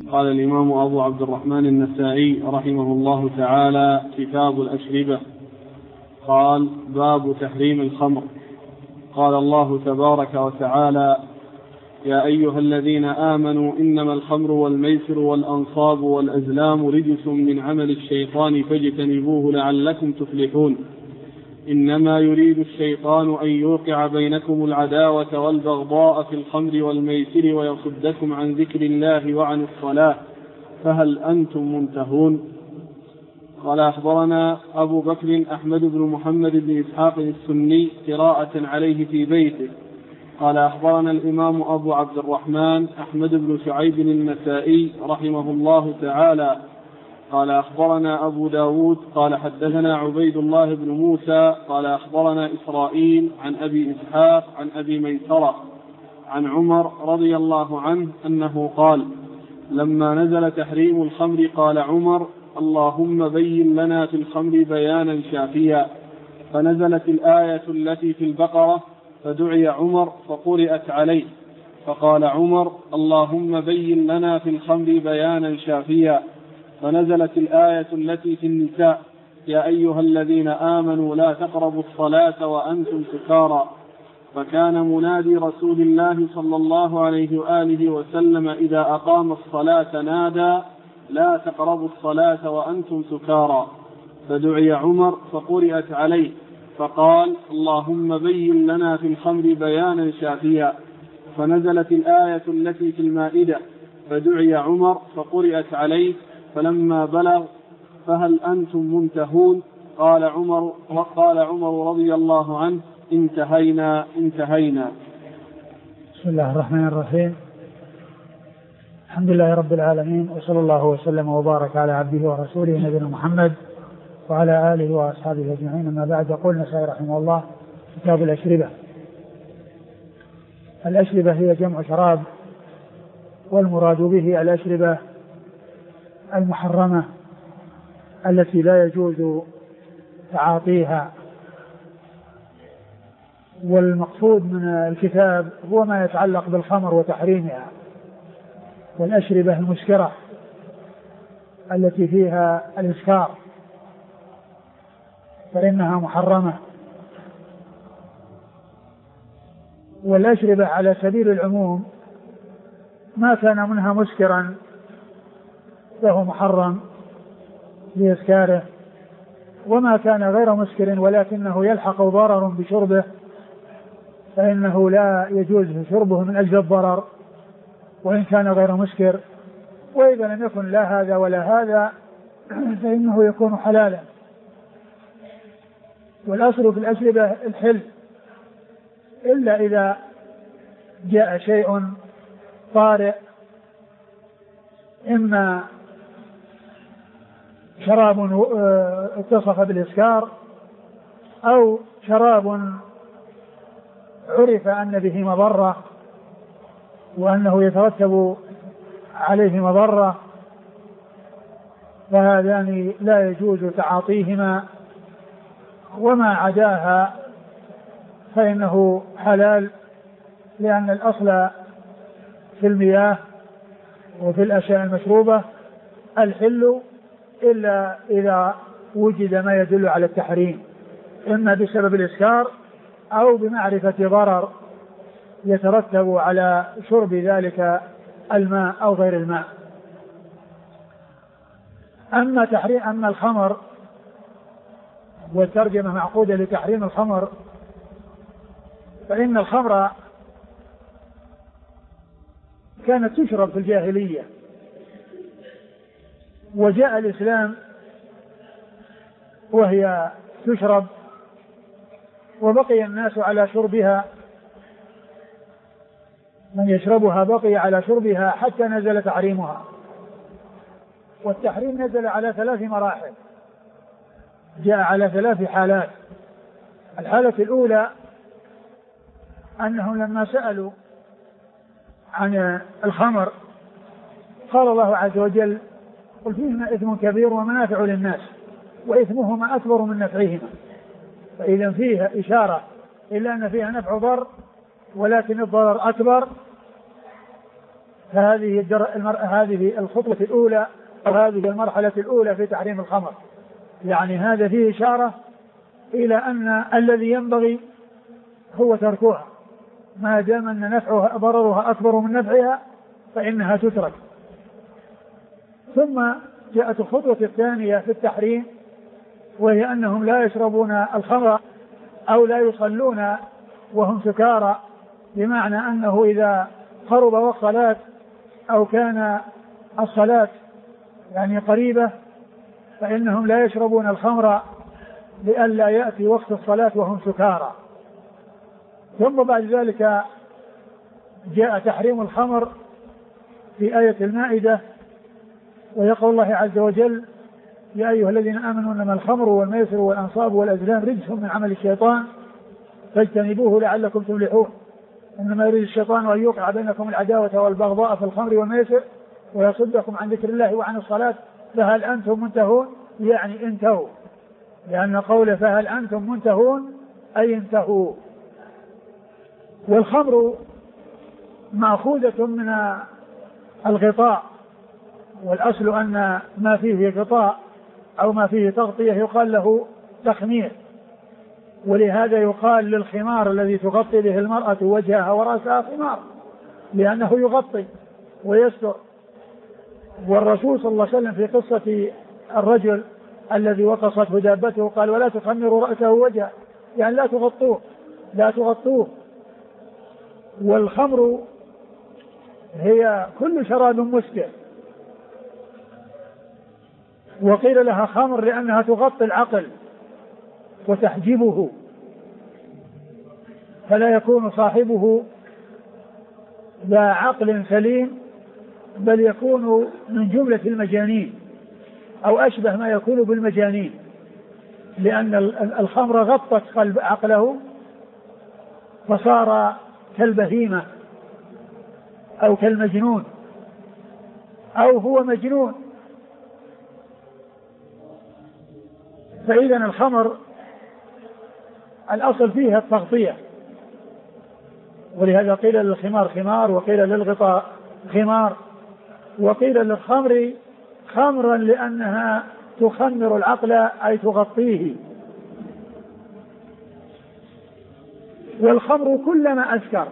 قال الإمام أبو عبد الرحمن النسائي رحمه الله تعالى: كتاب الأشربة. قال: باب تحريم الخمر. قال الله تبارك وتعالى: يا أيها الذين آمنوا إنما الخمر والميسر والأنصاب والأزلام رجس من عمل الشيطان فاجتنبوه لعلكم تفلحون. إنما يريد الشيطان أن يوقع بينكم العداوة والبغضاء في الخمر والميسر ويصدكم عن ذكر الله وعن الصلاة فهل أنتم منتهون؟ قال: أخبرنا أبو بكر أحمد بن محمد بن إسحاق السني قراءة عليه في بيته. قال: أخبرنا الإمام أبو عبد الرحمن أحمد بن شعيب النسائي رحمه الله تعالى قال: أخبرنا أبو داود قال: حدثنا عبيد الله بن موسى قال: أخبرنا إسرائيل عن أبي إسحاق عن أبي ميسرة عن عمر رضي الله عنه أنه قال: لما نزل تحريم الخمر قال عمر: اللهم بين لنا في الخمر بيانا شافيا، فنزلت الآية التي في البقرة فدعي عمر فقرأت عليه، فقال عمر: اللهم بين لنا في الخمر بيانا شافيا، فنزلت الآية التي في النساء: يا أيها الذين آمنوا لا تقربوا الصلاة وأنتم سكارى. فكان منادي رسول الله صلى الله عليه وآله وسلم إذا أقام الصلاة نادى: لا تقربوا الصلاة وأنتم سكارى. فدعي عمر فقرأت عليه، فقال: اللهم بين لنا في الخمر بيانا شافيا، فنزلت الآية التي في المائدة: فدعي عمر فقرأت عليه، فلما بلغ فهل أنتم منتهون؟ قال عمر رضي الله عنه: انتهينا. بسم الله الرحمن الرحيم. الحمد لله رب العالمين، وصلى الله وسلم وبارك على عبده ورسوله نبينا محمد وعلى آله وأصحابه أجمعين. أما بعد، يقول النسائي رحمه الله: كتاب الأشربة. الأشربة هي جمع شراب، والمراد به الأشربة المحرمة التي لا يجوز تعاطيها. والمقصود من الكتاب هو ما يتعلق بالخمر وتحريمها، والأشربة المسكرة التي فيها الإسكار فإنها محرمة. والأشربة على سبيل العموم ما كان منها مسكرا فهو محرم لإسكاره، وما كان غير مسكر ولكنه يلحق ضرر بشربه فإنه لا يجوز شربه من أجل الضرر وإن كان غير مسكر. وإذا لم يكن لا هذا ولا هذا فإنه يكون حلالا. والأصل في الأشربة الحل، إلا إذا جاء شيء طارئ، إما شراب اتصف بالإسكار، أو شراب عرف أن به مضرة وأنه يترتب عليه مضرة، فهذان لا يجوز تعاطيهما. وما عداها فإنه حلال، لأن الأصل في المياه وفي الأشياء المشروبة الحل إلا إذا وجد ما يدل على التحريم، إما بسبب الإسكار أو بمعرفة ضرر يترتب على شرب ذلك الماء أو غير الماء. أما الخمر، والترجمة معقودة لتحريم الخمر، فإن الخمر كانت تشرب في الجاهلية، وجاء الإسلام وهي تشرب، وبقي الناس على شربها، من يشربها بقي على شربها حتى نزل تحريمها. والتحريم نزل على 3 مراحل، جاء على 3 حالات. الحالة الأولى أنهم لما سألوا عن الخمر قال الله عز وجل: قل فيهما إثم كبير ومنافع للناس وإثمهما أكبر من نفعهما. فإذا فيها إشارة إلا أن فيها نفع ضر، ولكن الضرر أكبر، هذه الخطوة الأولى أو هذه المرحلة الأولى في تحريم الخمر. يعني هذا فيه إشارة إلى أن الذي ينبغي هو تركها، ما دام أن نفعها ضررها أكبر من نفعها فإنها تترك. ثم جاءت الخطوة الثانية في التحريم، وهي أنهم لا يشربون الخمر أو لا يصلون وهم سكارى، بمعنى أنه إذا قرب وقت الصلاة أو كان الصلاة يعني قريبة فإنهم لا يشربون الخمر لئلا يأتي وقت الصلاة وهم سكارى. ثم بعد ذلك جاء تحريم الخمر في آية المائدة، ويقول الله عز وجل: يا أيها الذين آمنوا إنما الخمر والميسر والأنصاب والأزلام رجس من عمل الشيطان فاجتنبوه لعلكم تفلحون. إنما يريد الشيطان أن يوقع بينكم العداوة والبغضاء في الخمر والميسر ويصدكم عن ذكر الله وعن الصلاة فهل أنتم منتهون، يعني انتهوا، لأن قوله فهل أنتم منتهون أي انتهوا. والخمر مأخوذة من الغطاء، والأصل أن ما فيه غطاء أو ما فيه تغطية يقال له تخمير، ولهذا يقال للخمار الذي تغطي به المرأة وجهها ورأسها خمار، لأنه يغطي ويستر. والرسول صلى الله عليه وسلم في قصة الرجل الذي وقصته دابته قال: ولا تخمروا رأسه وجهه، يعني لا تغطوه. والخمر هي كل شراب مسكر، وقيل لها خمر لأنها تغطي العقل وتحجبه، فلا يكون صاحبه ذا عقل سليم، بل يكون من جملة المجانين أو أشبه ما يكون بالمجانين، لأن الخمر غطت قلب عقله فصار كالبهيمة أو كالمجنون أو هو مجنون. فإذا الخمر الأصل فيها التغطية، ولهذا قيل للخمار خمار، وقيل للغطاء خمار، وقيل للخمر خمرا لأنها تخمر العقل أي تغطيه. والخمر كلما أسكر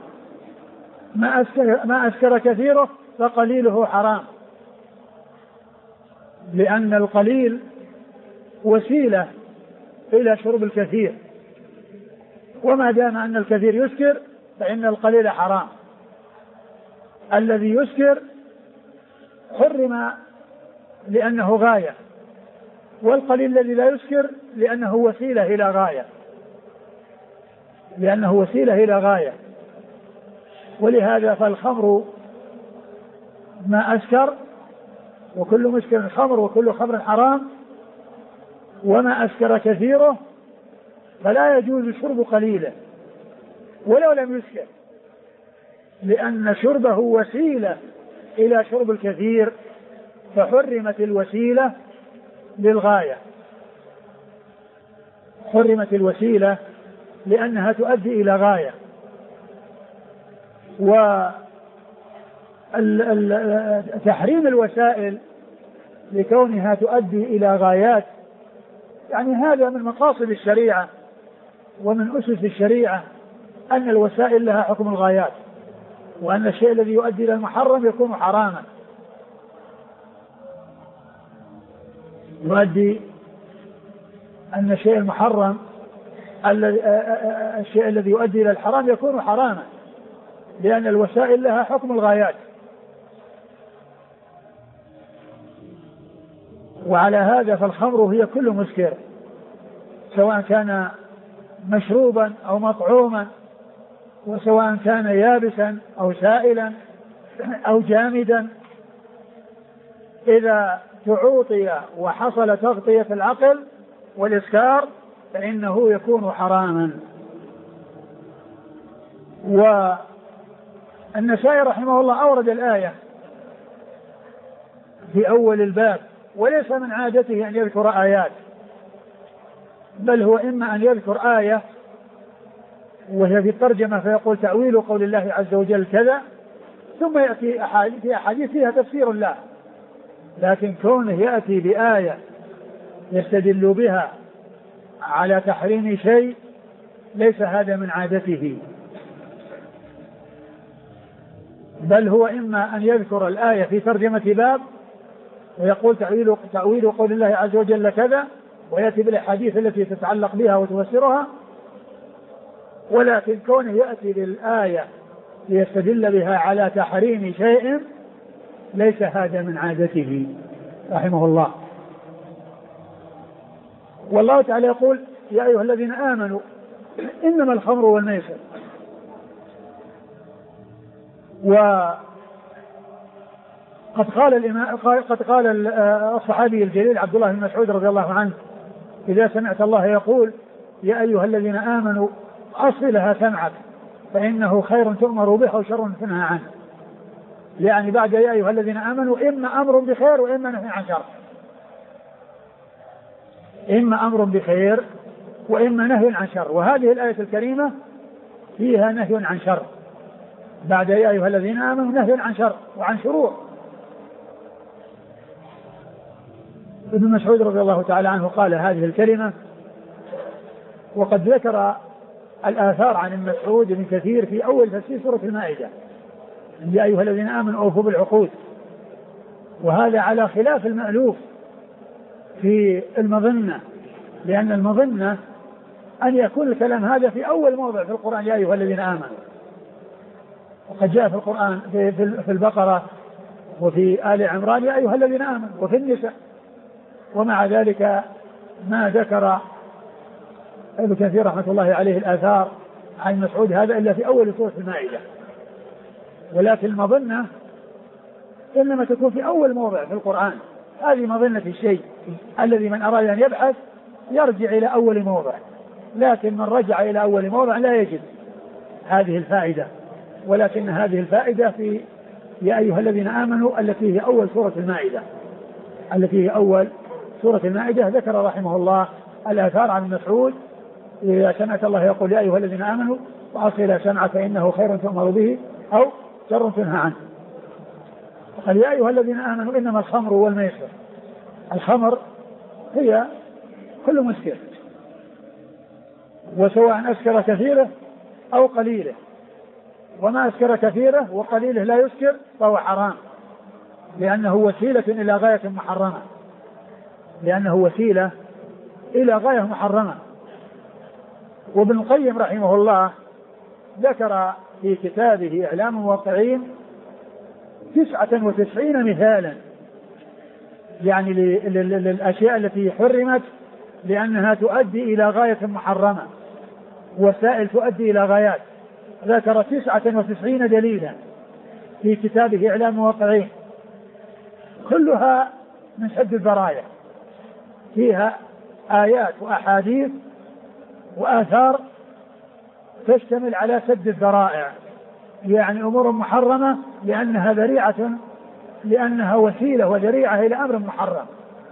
ما أسكر كثيره فقليله حرام، لأن القليل وسيلة إلى شرب الكثير، وما دام أن الكثير يسكر فإن القليل حرام. الذي يسكر حرم لأنه غاية، والقليل الذي لا يسكر لأنه وسيلة إلى غاية، ولهذا فالخمر ما أسكر، وكل مسكر خمر وكل خمر حرام، وما أسكر كثيره فلا يجوز شرب قليله ولو لم يسكر، لأن شربه وسيلة إلى شرب الكثير، فحرمت الوسيلة للغاية، حرمت الوسيلة لأنها تؤدي إلى غاية. وتحريم الوسائل لكونها تؤدي إلى غايات، يعني هذا من مقاصد الشريعة ومن أسس الشريعة، أن الوسائل لها حكم الغايات، وأن الشيء الذي يؤدي إلى المحرم يكون حراما، يؤدي أن الشيء المحرم الشيء الذي يؤدي إلى الحرام يكون حراما، لأن الوسائل لها حكم الغايات. وعلى هذا فالخمر هي كل مسكر، سواء كان مشروبا أو مطعوما، وسواء كان يابسا أو سائلا أو جامدا، إذا تعوطي وحصل تغطية العقل والإسكار فإنه يكون حراما. والنسائي رحمه الله أورد الآية في أول الباب، وليس من عادته أن يذكر آيات، بل هو إما أن يذكر آية وهي في الترجمة فيقول تأويل قول الله عز وجل كذا، ثم يأتي في أحاديث فيها تفسير له، لكن كونه يأتي بآية يستدل بها على تحريم شيء ليس هذا من عادته، بل هو إما أن يذكر الآية في ترجمة باب ويقول تأويل قول الله عز وجل كذا، ويأتي بالأحاديث التي تتعلق بها وتفسرها، ولكن كونه يأتي بالآية ليستدل بها على تحريم شيء ليس هذا من عادته رحمه الله. والله تعالى يقول يا أيها الذين آمنوا إنما الخمر والميسر، وقد قال الصحابي الجليل عبد الله بن مسعود رضي الله عنه إذا سمعت الله يقول يا أيها الذين آمنوا أصلها سمعك فإنه خير تؤمر به وشر تنهى عنه، يعني بعد يا أيها الذين آمنوا إما أمر بخير وإما نهي عن شر، إما أمر بخير وإما نهي عن شر، وهذه الآية الكريمة فيها نهي عن شر، بعد يا أيها الذين آمنوا نهي عن شر وعن شرور. ابن مسعود رضي الله تعالى عنه قال هذه الكلمة، وقد ذكر الآثار عن المسعود من كثير في أول تفسير سورة المائدة يا أيها الذين آمنوا أوفوا بالعقود، وهذا على خلاف المألوف في المظنة، لأن المظنة أن يكون الكلام هذا في أول موضع في القرآن يا أيها الذين آمنوا، وقد جاء في القرآن في البقرة وفي آل عمران يا أيها الذين آمنوا وفي النساء، ومع ذلك ما ذكر ابن كثير رحمة الله عليه الآثار عن مسعود هذا إلا في أول سورة المائدة، ولكن المظنة إنما تكون في أول موضع في القرآن، هذه مظنة الشيء الذي من أراد أن يبحث يرجع إلى أول موضع، لكن من رجع إلى أول موضع لا يجد هذه الفائدة، ولكن هذه الفائدة في يا أيها الذين آمنوا التي هي أول سورة المائدة، التي هي أول سورة المائدة. ذكر رحمه الله الآثار عن مسعود إذا سمعت الله يقول يا أيها الذين آمنوا وأصل سمعك فإنه خير تؤمر به أو شر تنهى عنه. قال يا أيها الذين آمنوا إنما الخمر والميسر، الخمر هي كل مسكر، وسواء أسكر كثيره أو قليله، وما أسكر كثيره وقليله لا يسكر فهو حرام، لأنه وسيلة إلى غاية محرمة، لأنه وسيلة إلى غاية محرمة. وابن القيم رحمه الله ذكر في كتابه إعلام الموقعين 99 مثالا يعني للأشياء التي حرمت لأنها تؤدي إلى غاية محرمة، وسائل تؤدي إلى غايات، ذكر 99 دليلا في كتابه إعلام الموقعين، كلها من سد الذرائع، فيها آيات وأحاديث وآثار تشتمل على سد الذرائع، يعني أمور محرمة لأنها ذريعة، لأنها وسيلة وذريعة إلى أمر محرم،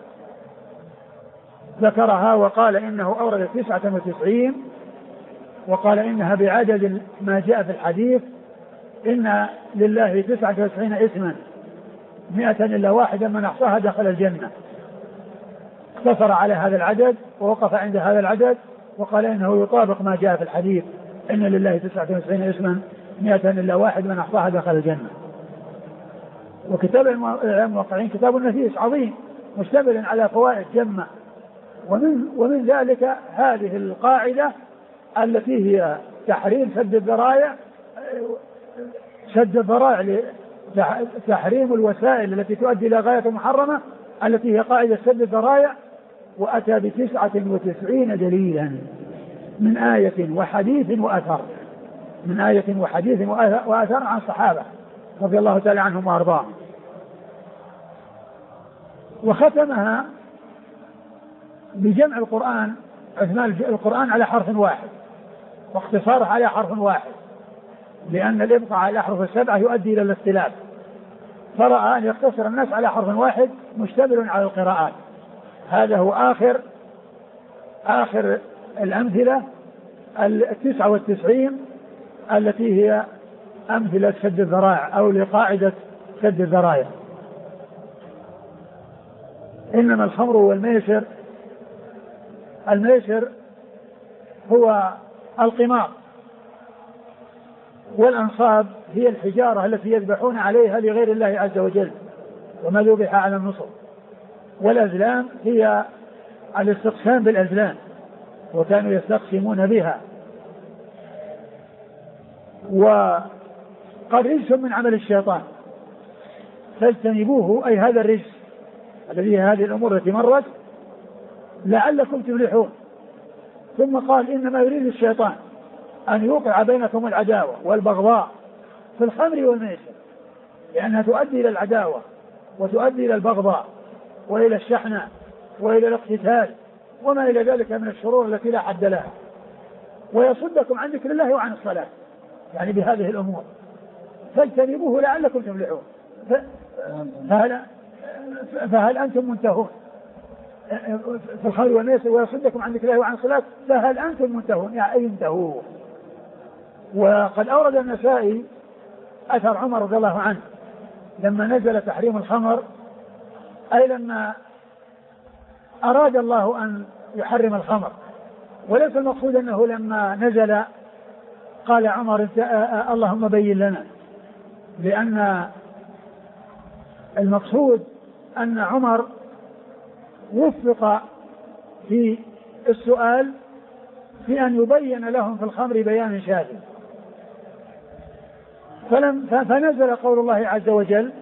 ذكرها وقال إنه أورد 99، وقال إنها بعدد ما جاء في الحديث إن لله 99 اسما 100 إلا واحدا من أحصاها دخل الجنة، اقتصر على هذا العدد ووقف عند هذا العدد وقال إنه يطابق ما جاء في الحديث إن لله 99 اسما 100 إلا واحد من أحصاها دخل الجنة. وكتاب الموقعين كتاب نفيس عظيم مشتمل على فوائد جمة، ومن ذلك هذه القاعدة التي هي تحريم سد الذرائع، تحريم الوسائل التي تؤدي إلى غاية محرمة التي هي قاعدة سد الذرائع، وأتى 99 دليلا من آية وحديث وأثر، من آية وحديث وأثر عن الصحابة رضي الله تعالى عنهم وأرضاهم. وختمها بجمع القرآن، إجمال القرآن على حرف واحد واختصاره على حرف واحد، لأن الإبقاء على الأحرف السبعة يؤدي إلى الاختلاف، فرأى أن يقتصر الناس على حرف واحد مشتمل على القراءات. هذا هو آخر الأمثلة 99 التي هي أمثلة سد الذرائع أو لقاعدة سد الذرائع. إنما الخمر والميسر، الميسر هو القمار، والأنصاب هي الحجارة التي يذبحون عليها لغير الله عز وجل وما ذبح على النصب، والأزلام هي الاستقسام بالأزلام وكانوا يستقسمون بها. وقد رجس من عمل الشيطان فاجتنبوه، أي هذا الرجس الذي هذه الأمور التي مرت لعلكم تفلحون. ثم قال إنما يريد الشيطان أن يوقع بينكم العداوة والبغضاء في الخمر والميسر، لأنها تؤدي إلى العداوة وتؤدي إلى البغضاء وإلى الشحنة وإلى الاقتتال وما إلى ذلك من الشرور التي لا حد لها، ويصدكم عن ذكر الله وعن الصلاة، يعني بهذه الأمور فاجتنبوه لعلكم تفلحون. فهل أنتم منتهون في الخمر والميسر ويصدكم عن ذكر الله وعن الصلاة، فهل أنتم منتهون يعني أي انتهوا. وقد أورد النسائي أثر عمر رضي الله عنه لما نزل تحريم الخمر، أي لما أراد الله أن يحرم الخمر، وليس المقصود أنه لما نزل قال عمر اللهم بين لنا، لأن المقصود أن عمر وفق في السؤال في أن يبين لهم في الخمر بيان شافي، فنزل قول الله عز وجل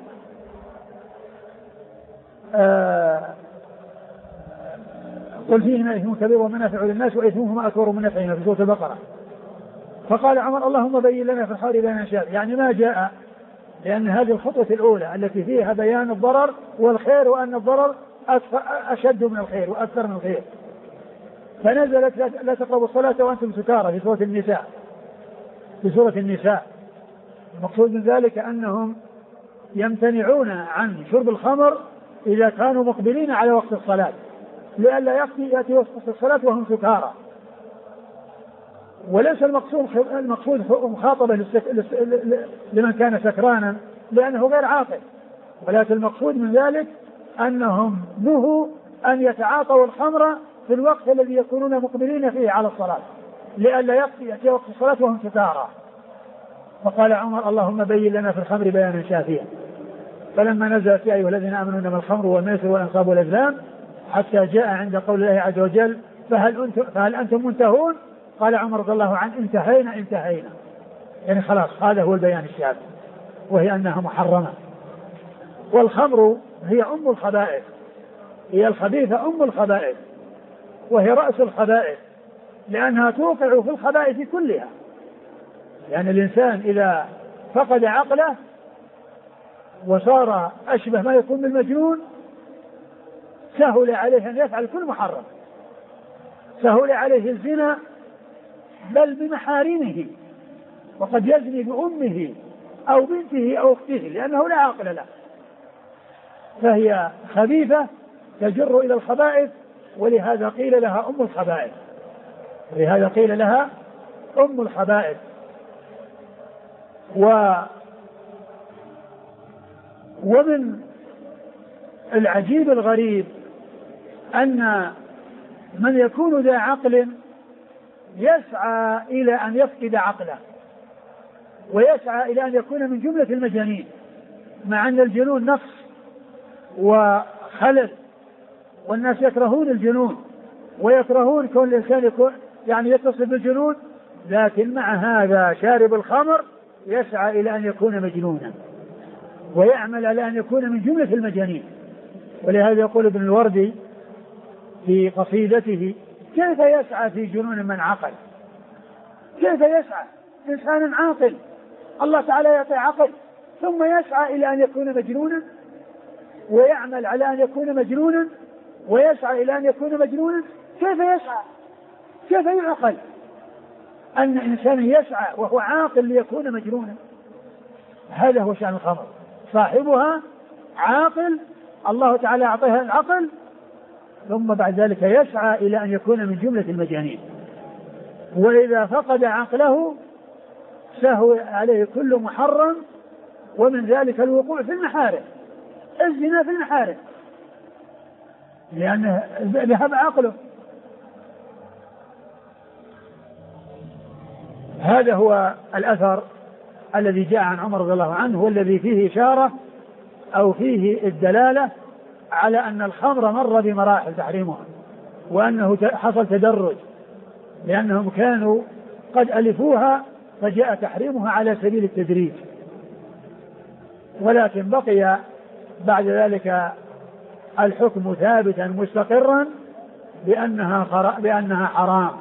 قل فيهما إثم كبير ومنافع للناس وإثمهما أكبر من نفعهما في سورة البقرة. فقال عمر اللهم بين لنا في الخمر بيان شافي، يعني ما جاء، لأن هذه الخطوة الأولى التي فيها بيان الضرر والخير، وأن الضرر أشد من الخير وأكثر من الخير. فنزلت لا تقربوا الصلاة وأنتم سكارى في سورة النساء. المقصود من ذلك أنهم يمتنعون عن شرب الخمر إذا كانوا مقبلين على وقت الصلاة، لئلا يأتي وقت الصلاة وهم سكارى. وليس المقصود مخاطبة لمن كان سكرانا لأنه غير عاقل، ولكن المقصود من ذلك أنهم نهوا أن يتعاطوا الخمر في الوقت الذي يكونون مقبلين فيه على الصلاة، لئلا يأتي وقت الصلاة وهم سكارى. فقال عمر اللهم بين لنا في الخمر بيانا شافيا. فلما نزلت يا أيها الذين آمنوا إنما الخمر والميسر والأنصاب والأزلام حتى جاء عند قول الله عز وجل فهل أنتم منتهون، قال عمر رضي الله عنه انتهينا، يعني خلاص هذا هو البيان الشافي، وهي أنها محرمة. والخمر هي أم الخبائث، هي الخبيثة أم الخبائث، وهي رأس الخبائث، لأنها توقع في الخبائث كلها. يعني الإنسان إذا فقد عقله وصار أشبه ما يكون بالمجنون سهل عليه أن يفعل كل محرم، سهل عليه الزنا بل بمحارمه، وقد يزني بأمه أو بنته أو أخته لأنه لا عقل له. فهي خبيثة تجر إلى الخبائث، ولهذا قيل لها أم الخبائث. ومن العجيب الغريب أن من يكون ذا عقل يسعى إلى أن يفقد عقله، ويسعى إلى أن يكون من جملة المجانين، مع أن الجنون نقص وخلل، والناس يكرهون الجنون ويكرهون كون الإنسان يكون يعني يتصل بالجنون، لكن مع هذا شارب الخمر يسعى إلى أن يكون مجنونا ويعمل على أن يكون من جملة المجانين. ولهذا يقول ابن الوردي في قصيدته كيف يسعى في جنون من عقل، كيف يسعى إنسان عاقل الله تعالى يعطي عقل ثم يسعى إلى أن يكون مجنونا ويعمل على أن يكون مجنونا ويسعى إلى أن يكون مجنونا. كيف يسعى؟ كيف يعقل أن إنسان يسعى وهو عاقل ليكون مجنونا؟ هذا هو شأن الخمر، صاحبها عاقل الله تعالى أعطيها العقل، ثم بعد ذلك يسعى إلى أن يكون من جملة المجانين. وإذا فقد عقله سهو عليه كل محرم، ومن ذلك الوقوع في المحارم، الزنا في المحارم، لأنه ذهب عقله. هذا هو الأثر الذي جاء عن عمر رضي الله عنه، والذي فيه إشارة أو فيه الدلالة على أن الخمر مر بمراحل تحريمها، وأنه حصل تدرج، لأنهم كانوا قد ألفوها فجاء تحريمها على سبيل التدريج، ولكن بقي بعد ذلك الحكم ثابتا مستقرا بأنها حرام.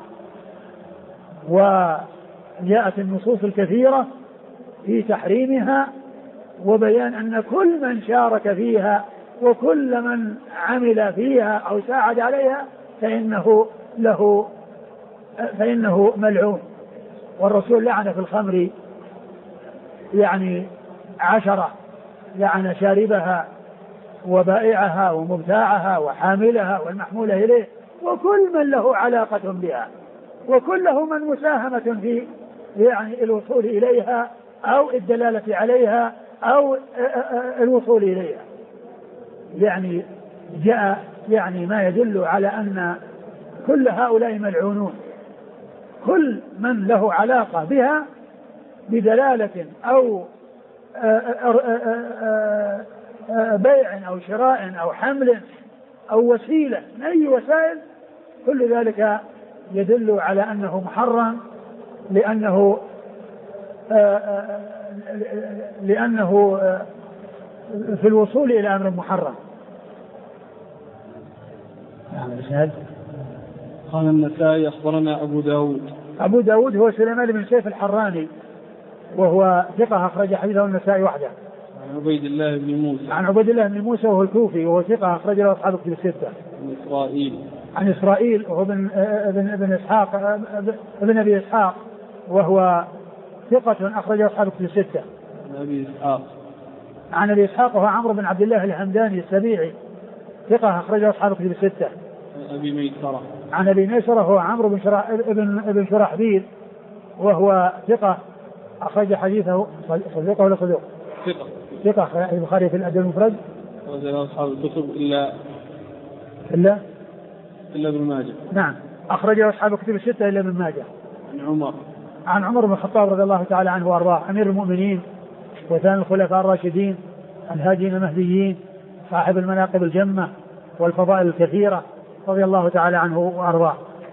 وجاءت النصوص الكثيرة في تحريمها وبيان أن كل من شارك فيها وكل من عمل فيها أو ساعد عليها فإنه ملعون. والرسول لعن في الخمر يعني 10، لعن شاربها وبائعها ومبتاعها وحاملها والمحمولة إليه وكل من له علاقة بها، وكله من مساهمة في يعني الوصول إليها أو الدلالة عليها أو الوصول إليها. يعني جاء يعني ما يدل على أن كل هؤلاء ملعونون، كل من له علاقة بها بدلالة أو بيع أو شراء أو حمل أو وسيلة من أي وسائل، كل ذلك يدل على أنه محرم، لأنه في الوصول إلى أمر محرم. قال النسائي أخبرنا أبو داود هو سليمان بن سيف الحراني، وهو ثقة أخرج حديثه النسائي وحده. عن عبيد الله بن موسى وهو الكوفي، وهو ثقة أخرج له أصحاب الكتب الستة. عن إسرائيل وهو ابن إسحاق ابن أبي إسحاق، وهو ثقة أخرج أصحاب الكتب الستة. عن أبي إسحاق وهو عمرو بن عبد الله الهمداني السبيعي، ثقة أخرج أصحاب الكتب الستة. عن أبي ميسرة هو عمرو بن شرحبيل، وهو ثقة أخرج حديثه. صديقه ولا صدوق؟ ثقة أخرج البخاري في الأدب المفرد وزاد أصحاب الكتب إلا ابن ماجه. نعم، أخرج أصحاب الكتب الستة إلا ابن ماجه. عن عمر بن الخطاب رضي الله تعالى عنه وأرضاه، أمير المؤمنين وثاني الخلفاء الراشدين الهادين المهديين، صاحب المناقب الجمة والفضائل الكثيرة، رضي الله تعالى عنه وأرضاه.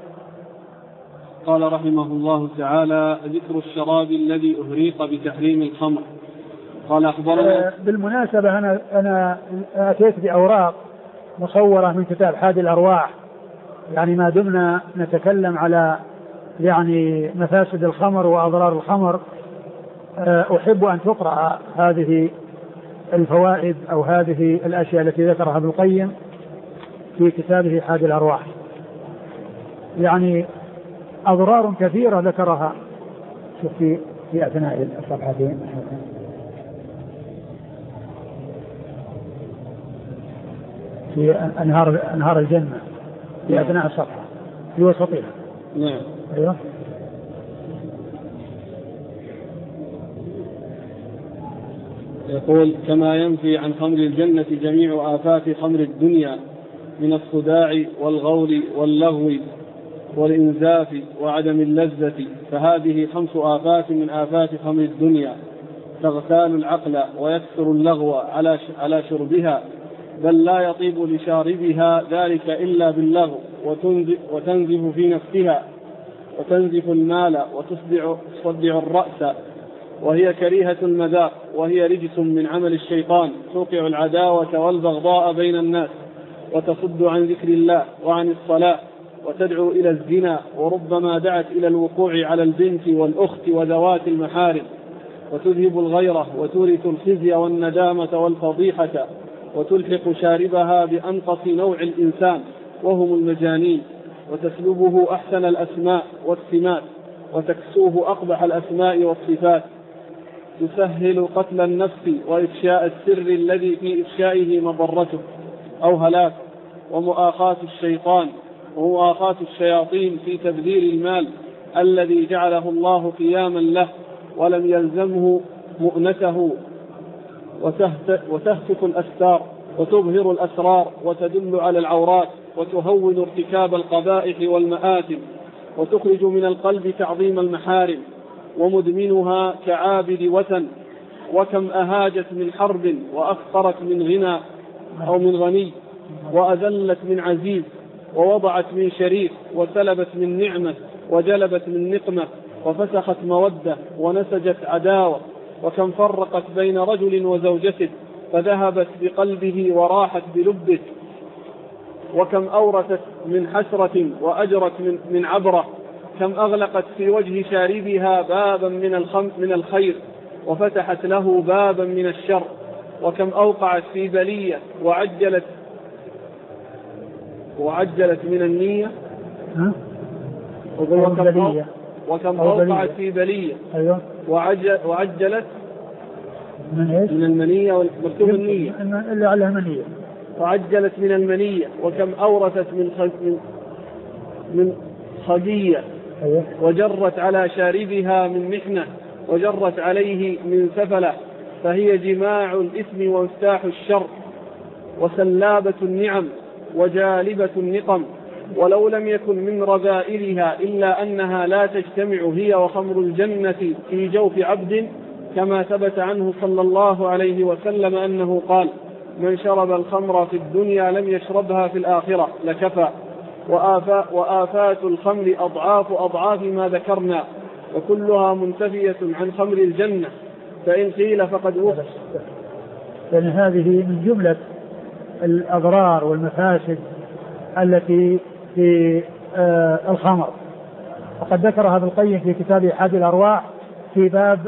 قال رحمه الله تعالى: ذكر الشراب الذي أهريق بتحريم الخمر. قال أخبرنا. بالمناسبة أنا أتيت بأوراق مصورة من كتاب حادي الأرواح، يعني ما دمنا نتكلم على يعني مفاسد الخمر وأضرار الخمر، أحب أن تقرأ هذه الفوائد أو هذه الأشياء التي ذكرها ابن القيم في كتابه حادي الأرواح. يعني أضرار كثيرة ذكرها. شوف في أثناء الصفحتين في أنهار الجنة في أثناء الصفحة في وسطها. نعم. أيوه. يقول: كما ينفي عن خمر الجنة جميع آفات خمر الدنيا من الصداع والغول واللغو والإنزاف وعدم اللذة، فهذه 5 آفات من آفات خمر الدنيا تغتال العقل ويكثر اللغو على شربها، بل لا يطيب لشاربها ذلك إلا باللغو، وتنزف في نفسها وتنزف المال وتصدع الرأس، وهي كريهة المذاق، وهي رجس من عمل الشيطان توقع العداوة والبغضاء بين الناس، وتصد عن ذكر الله وعن الصلاة، وتدعو إلى الزنا، وربما دعت إلى الوقوع على البنت والأخت وذوات المحارم، وتذهب الغيرة وتورث الخزي والندامة والفضيحة، وتلحق شاربها بأنقص نوع الإنسان وهم المجانين، وتسلبه أحسن الأسماء والسمات، وتكسوه أقبح الأسماء والصفات، تسهل قتل النفس وإفشاء السر الذي في إفشائه مضرته أو هلاك، ومؤاخاة الشيطان ومؤاخاة الشياطين في تبذير المال الذي جعله الله قياما له، ولم يلزمه مؤنته، وتهتك الأستار وتظهر الأسرار وتدل على العورات وتهون ارتكاب القبائح والمآثم، وتخرج من القلب تعظيم المحارم، ومدمنها كعابد وثن. وكم أهاجت من حرب وأفقرت من غنى أو من غني، وأذلت من عزيز، ووضعت من شريف، وسلبت من نعمة، وجلبت من نقمة، وفسخت مودة، ونسجت عداوة. وكم فرقت بين رجل وزوجته فذهبت بقلبه وراحت بلبه. وكم أورثت من حسرة وأجرت من عبرة. كم أغلقت في وجه شاربها بابا من الخير وفتحت له بابا من الشر. وكم أوقعت في بلية وعجلت من النية. وكم أوقعت في بلية وعجلت من المنية ومكتوب النية اللي عليها منية، وعجلت من المنية. وكم أورثت من خدية، وجرت على شاربها من محنة، وجرت عليه من سفلة. فهي جماع الإثم ومفتاح الشر، وسلابة النعم، وجالبة النقم. ولو لم يكن من رذائلها إلا أنها لا تجتمع هي وخمر الجنة في جوف عبد، كما ثبت عنه صلى الله عليه وسلم أنه قال: من شرب الخمر في الدنيا لم يشربها في الآخرة لكفى. وآفات الخمر أضعاف ما ذكرنا، وكلها منتفية عن خمر الجنة، فإن قيل فقد وقف. لأن هذه من جملة الأضرار والمفاسد التي في الخمر، وقد ذكرها ابن القيم في كتاب حاد الأرواح في باب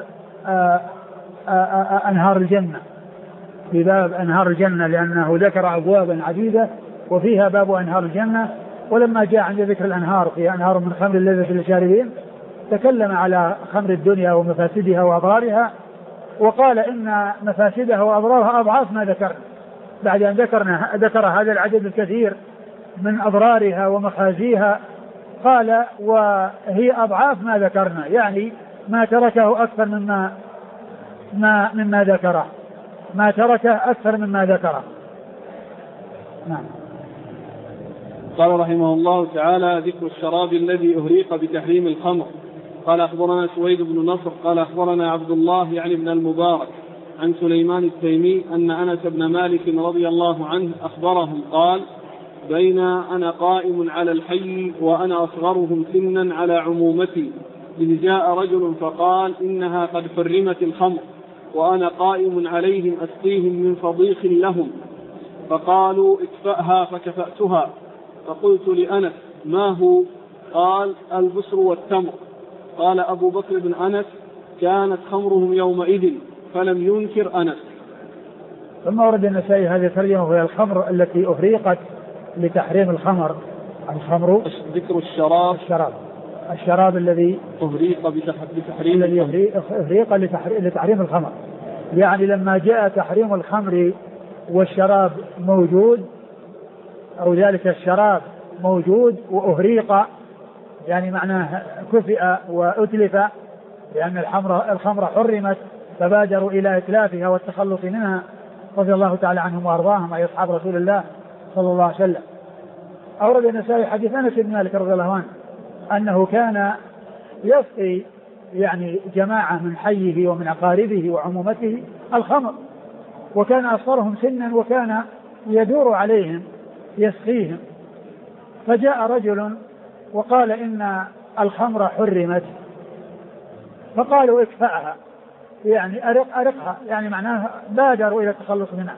أنهار الجنة، في باب أنهار الجنة، لأنه ذكر أبوابا عديدة وفيها باب أنهار الجنة. ولما جاء عند ذكر الأنهار في أنهار من خمر اللذة للشاربين تكلم على خمر الدنيا ومفاسدها وأضرارها، وقال إن مفاسدها وأضرارها أضعاف ما ذكرنا، بعد أن ذكر هذا العدد الكثير من أضرارها ومخازيها، قال وهي أضعاف ما ذكرنا، يعني ما تركه أكثر مما ذكره، ما تركه أكثر مما ذكره. نعم. قال رحمه الله تعالى: ذكر الشراب الذي أهريق بتحريم الخمر. قال أخبرنا سويد بن نصر قال أخبرنا عبد الله يعني بن المبارك عن سليمان التيمي أن أنس بن مالك رضي الله عنه أخبرهم قال: بين أنا قائم على الحي وأنا أصغرهم سنا على عمومتي، إذ جاء رجل فقال: إنها قد حرمت الخمر، وأنا قائم عليهم أسقيهم من فضيخ لهم، فقالوا: اكفأها، فكفأتها. فقلت لأنس: ما هو؟ قال: البسر والتمر. قال أبو بكر بن أنس: كانت خمرهم يومئذ، فلم ينكر أنس. ثم ورد النسائي هذه الترجمة وهي الخمر التي أهريقت لتحريم الخمر. الخمر ذكر الشراب الذي أهريق بتحريم أهريق لتحريم الخمر، يعني لما جاء تحريم الخمر والشراب موجود، أو ذلك الشراب موجود وأهريق، يعني معناه كفئ وأتلف، لأن الخمر حرمت فبادروا إلى إتلافها والتخلص منها رضي الله تعالى عنهم وأرضاهم أي أصحاب رسول الله صلى الله عليه وسلم. أورد النسائي حديث أنس بن مالك رضي الله عنه أنه كان يسقي يعني جماعة من حيه ومن أقاربه وعمومته الخمر، وكان أصغرهم سنا وكان يدور عليهم يسقيهم. فجاء رجل وقال: إن الخمر حرمت، فقالوا: اكفأها، يعني أرقها، يعني معناها بادروا إلى التخلص منها،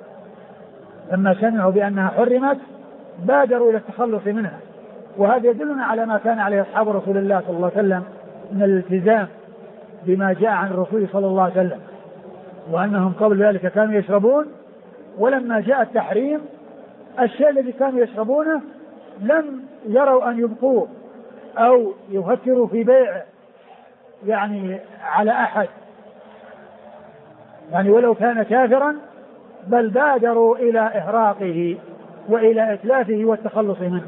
لما سمعوا بأنها حرمت بادروا إلى التخلص منها. وهذا يدلنا على ما كان عليه أصحاب رسول الله صلى الله عليه وسلم من الالتزام بما جاء عن الرسول صلى الله عليه وسلم، وأنهم قبل ذلك كانوا يشربون، ولما جاء التحريم الشيء الذي كانوا يشربونه لم يروا أن يبقوه أو يفكروا في بيع يعني على أحد، يعني ولو كان كافرا، بل بادروا إلى إهراقه وإلى إتلافه والتخلص منه.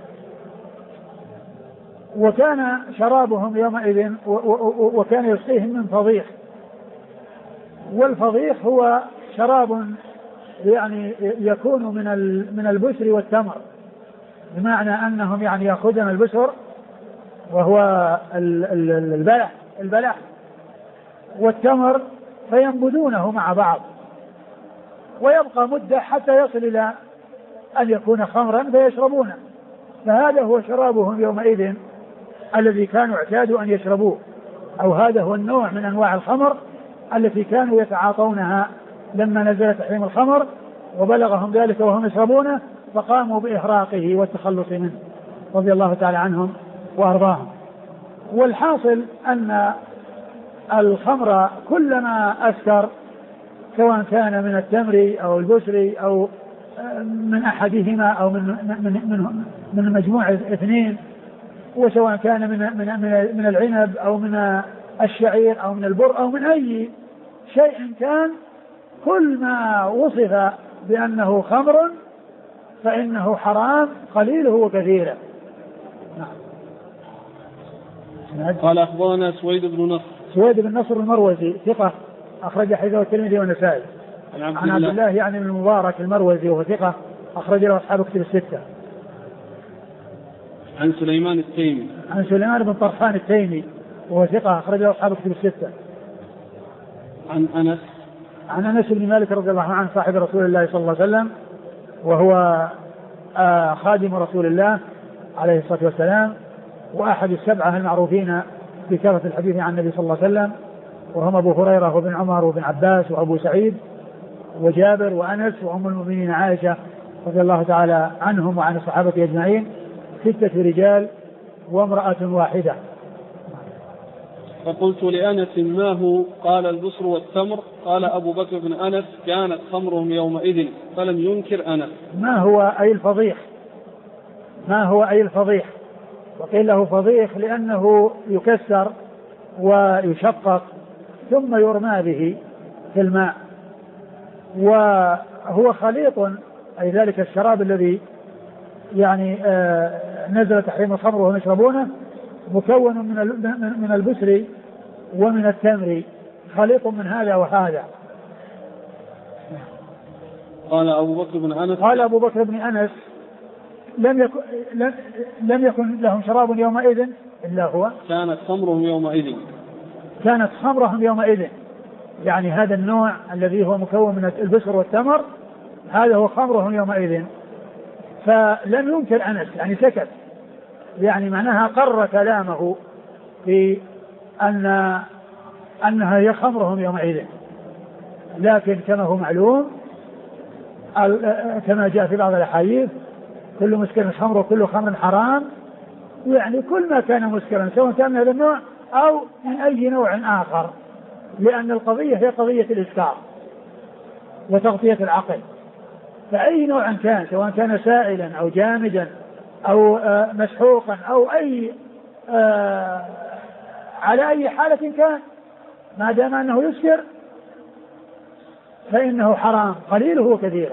وكان شرابهم يومئذ وكان يسقيهم من فضيخ، والفضيخ هو شراب يعني يكون من البسر والتمر، بمعنى أنهم يعني يأخذون البسر وهو البلح والتمر فينبذونه مع بعض، ويبقى مدة حتى يصل إلى أن يكون خمرا فيشربونه. فهذا هو شرابهم يومئذ الذي كانوا اعتادوا أن يشربوه، أو هذا هو النوع من أنواع الخمر التي كانوا يتعاطونها لما نزل تحريم الخمر وبلغهم ذلك وهم يشربونه، فقاموا بإحراقه والتخلص منه رضي الله تعالى عنهم وأرضاهم. والحاصل أن الخمر كلما أسكر، سواء كان من التمر أو البسر أو من أحدهما أو من مجموعة اثنين، وسواء كان من العنب أو من الشعير أو من البر أو من أي شيء كان، كل ما وصف بأنه خمر فإنه حرام قليله وكثيره. قال أخبرنا سويد بن نصر المروزي ثقة أخرج حديثه الترمذي والنسائي. عن عبد الله يعني من المبارك المروزي وهو ثقة أخرج له أصحاب كتب الستة. عن سليمان بن طرخان التيمي وهو ثقة أخرج له أصحاب كتب الستة. عن أنس بن مالك رضي الله عنه صاحب رسول الله صلى الله عليه وسلم، وهو خادم رسول الله عليه الصلاة والسلام، وأحد السبعة المعروفين بكثرة الحديث عن النبي صلى الله عليه وسلم، وهم أبو هريرة وابن عمر وابن عباس وأبو سعيد وجابر وأنس وأم المؤمنين عائشة رضي الله تعالى عنهم وعن الصحابة أجمعين، 6 رجال وامرأة واحدة. فقلت لأنس ما هو؟ قال البصر والتمر. قال أبو بكر بن أنس كانت خمرهم يومئذ، فلم ينكر أنس. ما هو أي الفضيح؟ وقيل له فضيح لأنه يكسر ويشقق ثم يرمى به في الماء، وهو خليط، أي ذلك الشراب الذي يعني نزل تحريم الخمر وهم يشربونه، مكون من البسر ومن التمر، خليط من هذا وهذا. قال أبو بكر بن أنس لم يكن لهم شراب يومئذ إلا هو كانت خمرهم يومئذ، يعني هذا النوع الذي هو مكون من البسر والتمر هذا هو خمرهم يومئذ. فلم ينكر أنس، يعني سكت، يعني معناها قر كلامه في أنها هي خمرهم يومئذ. لكن كما هو معلوم كما جاء في بعض الأحاديث كل مسكر خمر وكل خمر حرام، يعني كل ما كان مسكرا سواء كان من هذا النوع أو من أي نوع آخر، لأن القضية هي قضية الإسكار وتغطية العقل، فأي نوع كان سواء كان سائلا أو جامدا أو مسحوقا أو أي على أي حالة كان، ما دام أنه يسكر فإنه حرام قليله وكثيره.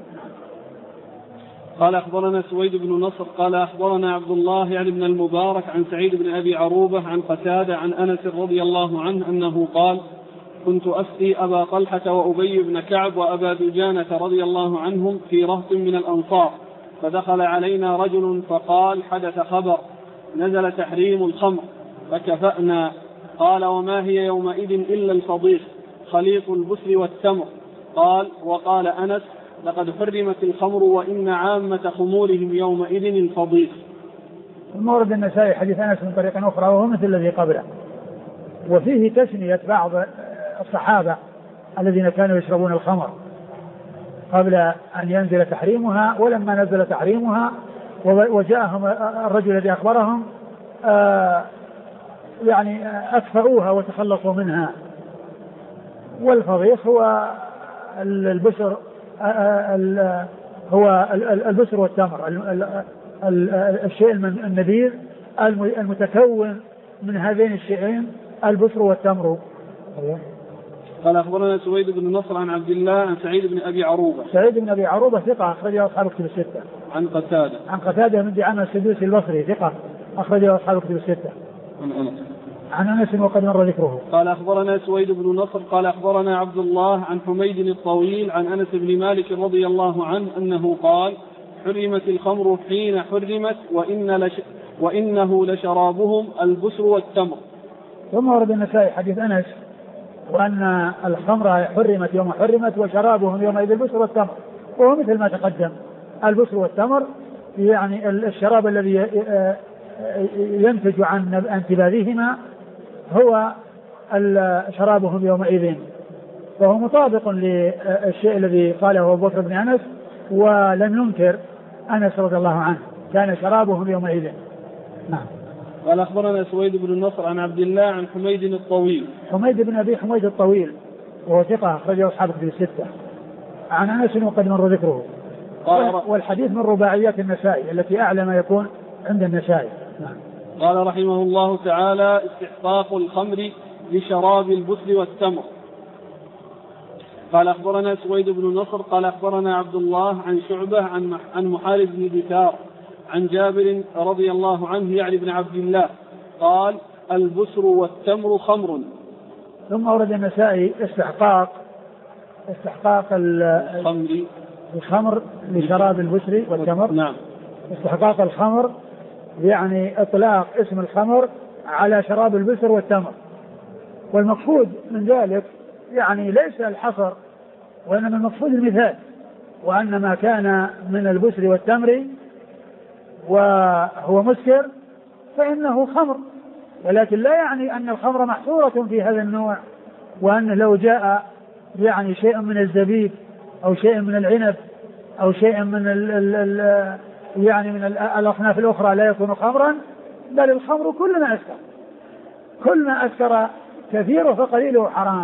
قال أخبرنا سويد بن نصر قال أخبرنا عبد الله يعني بن المبارك عن سعيد بن أبي عروبة عن قتادة عن أنس رضي الله عنه أنه قال كنت أفتي أبا طلحة وأبي بن كعب وأبا دجانة رضي الله عنهم في رهط من الأنصار، فدخل علينا رجل فقال حدث خبر نزل تحريم الخمر فكفأنا. قال وما هي يومئذ إلا الفضيخ خليط البسر والتمر. قال وقال أنس لقد حرمت الخمر وإن عامة خمورهم يومئذ الفضيخ. المورد النسائي حديث أنس من طريق أخرى وهو مثل الذي قبله، وفيه تسمية بعض الصحابة الذين كانوا يشربون الخمر قبل أن ينزل تحريمها، ولما نزل تحريمها وجاءهم الرجل الذي أخبرهم يعني أكفؤوها وتخلصوا منها. والفضيخ هو البسر، هو البسر والتمر، الشيء النبيذ المتكون من هذين الشيئين البسر والتمر. قال أخبرنا سويد بن نصر عن عبد الله عن سعيد بن أبي عروبة ثقة أخرجه أصحاب كتب الستة. عن قتادة من دعامة السدوسي البصري ثقة أخرجه أصحاب كتب الستة. عن أنس وقد مر ذكره. قال أخبرنا سويد بن نصر قال أخبرنا عبد الله عن حميد الطويل عن أنس بن مالك رضي الله عنه أنه قال حرمت الخمر حين حرمت وإنه لشرابهم البسر والتمر. ثم ورد النسائي حديث أنس وأن الخمر حرمت يوم حرمت وشرابهم يومئذ البسر والتمر، وهو مثل ما تقدم. البسر والتمر يعني الشراب الذي ينتج عن انتباذهما هو شرابهم يومئذ، وهو مطابق للشيء الذي قاله أبو بكر بن أنس، ولم ينكر أنس رضي الله عنه كان شرابهم يومئذ. نعم. قال أخبرنا سويد بن النصر عن عبد الله عن حميد الطويل. حميد بن أبي حميد الطويل وهو ثقة أخرجه أصحاب الكتب الستة عن أنس وقد مر ذكره. والحديث من رباعيات النسائي التي أعلى ما يكون عند النسائي. نعم. قال رحمه الله تعالى استحقاق الخمر لشراب البسر والتمر. قال أخبرنا سويد بن نصر قال أخبرنا عبد الله عن شعبة عن محارب بن دثار عن جابر رضي الله عنه يعني بن عبد الله قال البسر والتمر خمر. ثم ورد النسائي استحقاق الخمر لشراب البسر والتمر. نعم. استحقاق الخمر يعني إطلاق اسم الخمر على شراب البسر والتمر، والمقصود من ذلك يعني ليس الحصر وإنما المقصود المثال، وأن ما كان من البسر والتمر وهو مسكر فإنه خمر، ولكن لا يعني أن الخمر محصورة في هذا النوع، وأن لو جاء يعني شيء من الزبيب أو شيء من العنب أو شيء من يعني من الأصناف الأخرى لا يكون خمرا، بل الخمر كل ما أسكر كثيره فقليله حرام،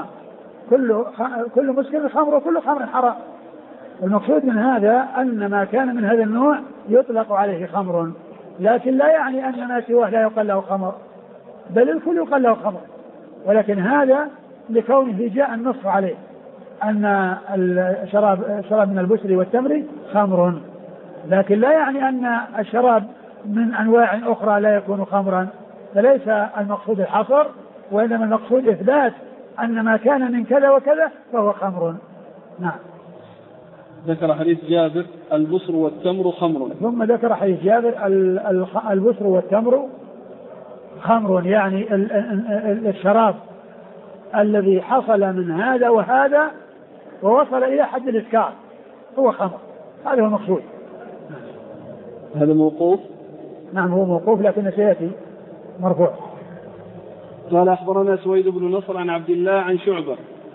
كل مسكر خمر وكل خمر حرام. المقصود من هذا أن ما كان من هذا النوع يطلق عليه خمر، لكن لا يعني أن ما سواه لا يقال له خمر، بل الكل يقال له خمر، ولكن هذا لكونه جاء النص عليه أن الشراب من البسر والتمر خمر، لكن لا يعني أن الشراب من أنواع أخرى لا يكون خمرا، فليس المقصود الحصر، وإنما المقصود إثبات أن ما كان من كذا وكذا فهو خمر. نعم. ذكر حديث جابر البسر والتمر خمر. ثم ذكر حديث جابر البسر والتمر خمر، يعني الشراب الذي حصل من هذا وهذا ووصل إلى حد الإسكار هو خمر، هذا هو المقصود. هذا موقوف. نعم هو موقوف لكن سيأتي مرفوع. قال أخبرنا سويد بن نصر عن عبد الله عن شعبة.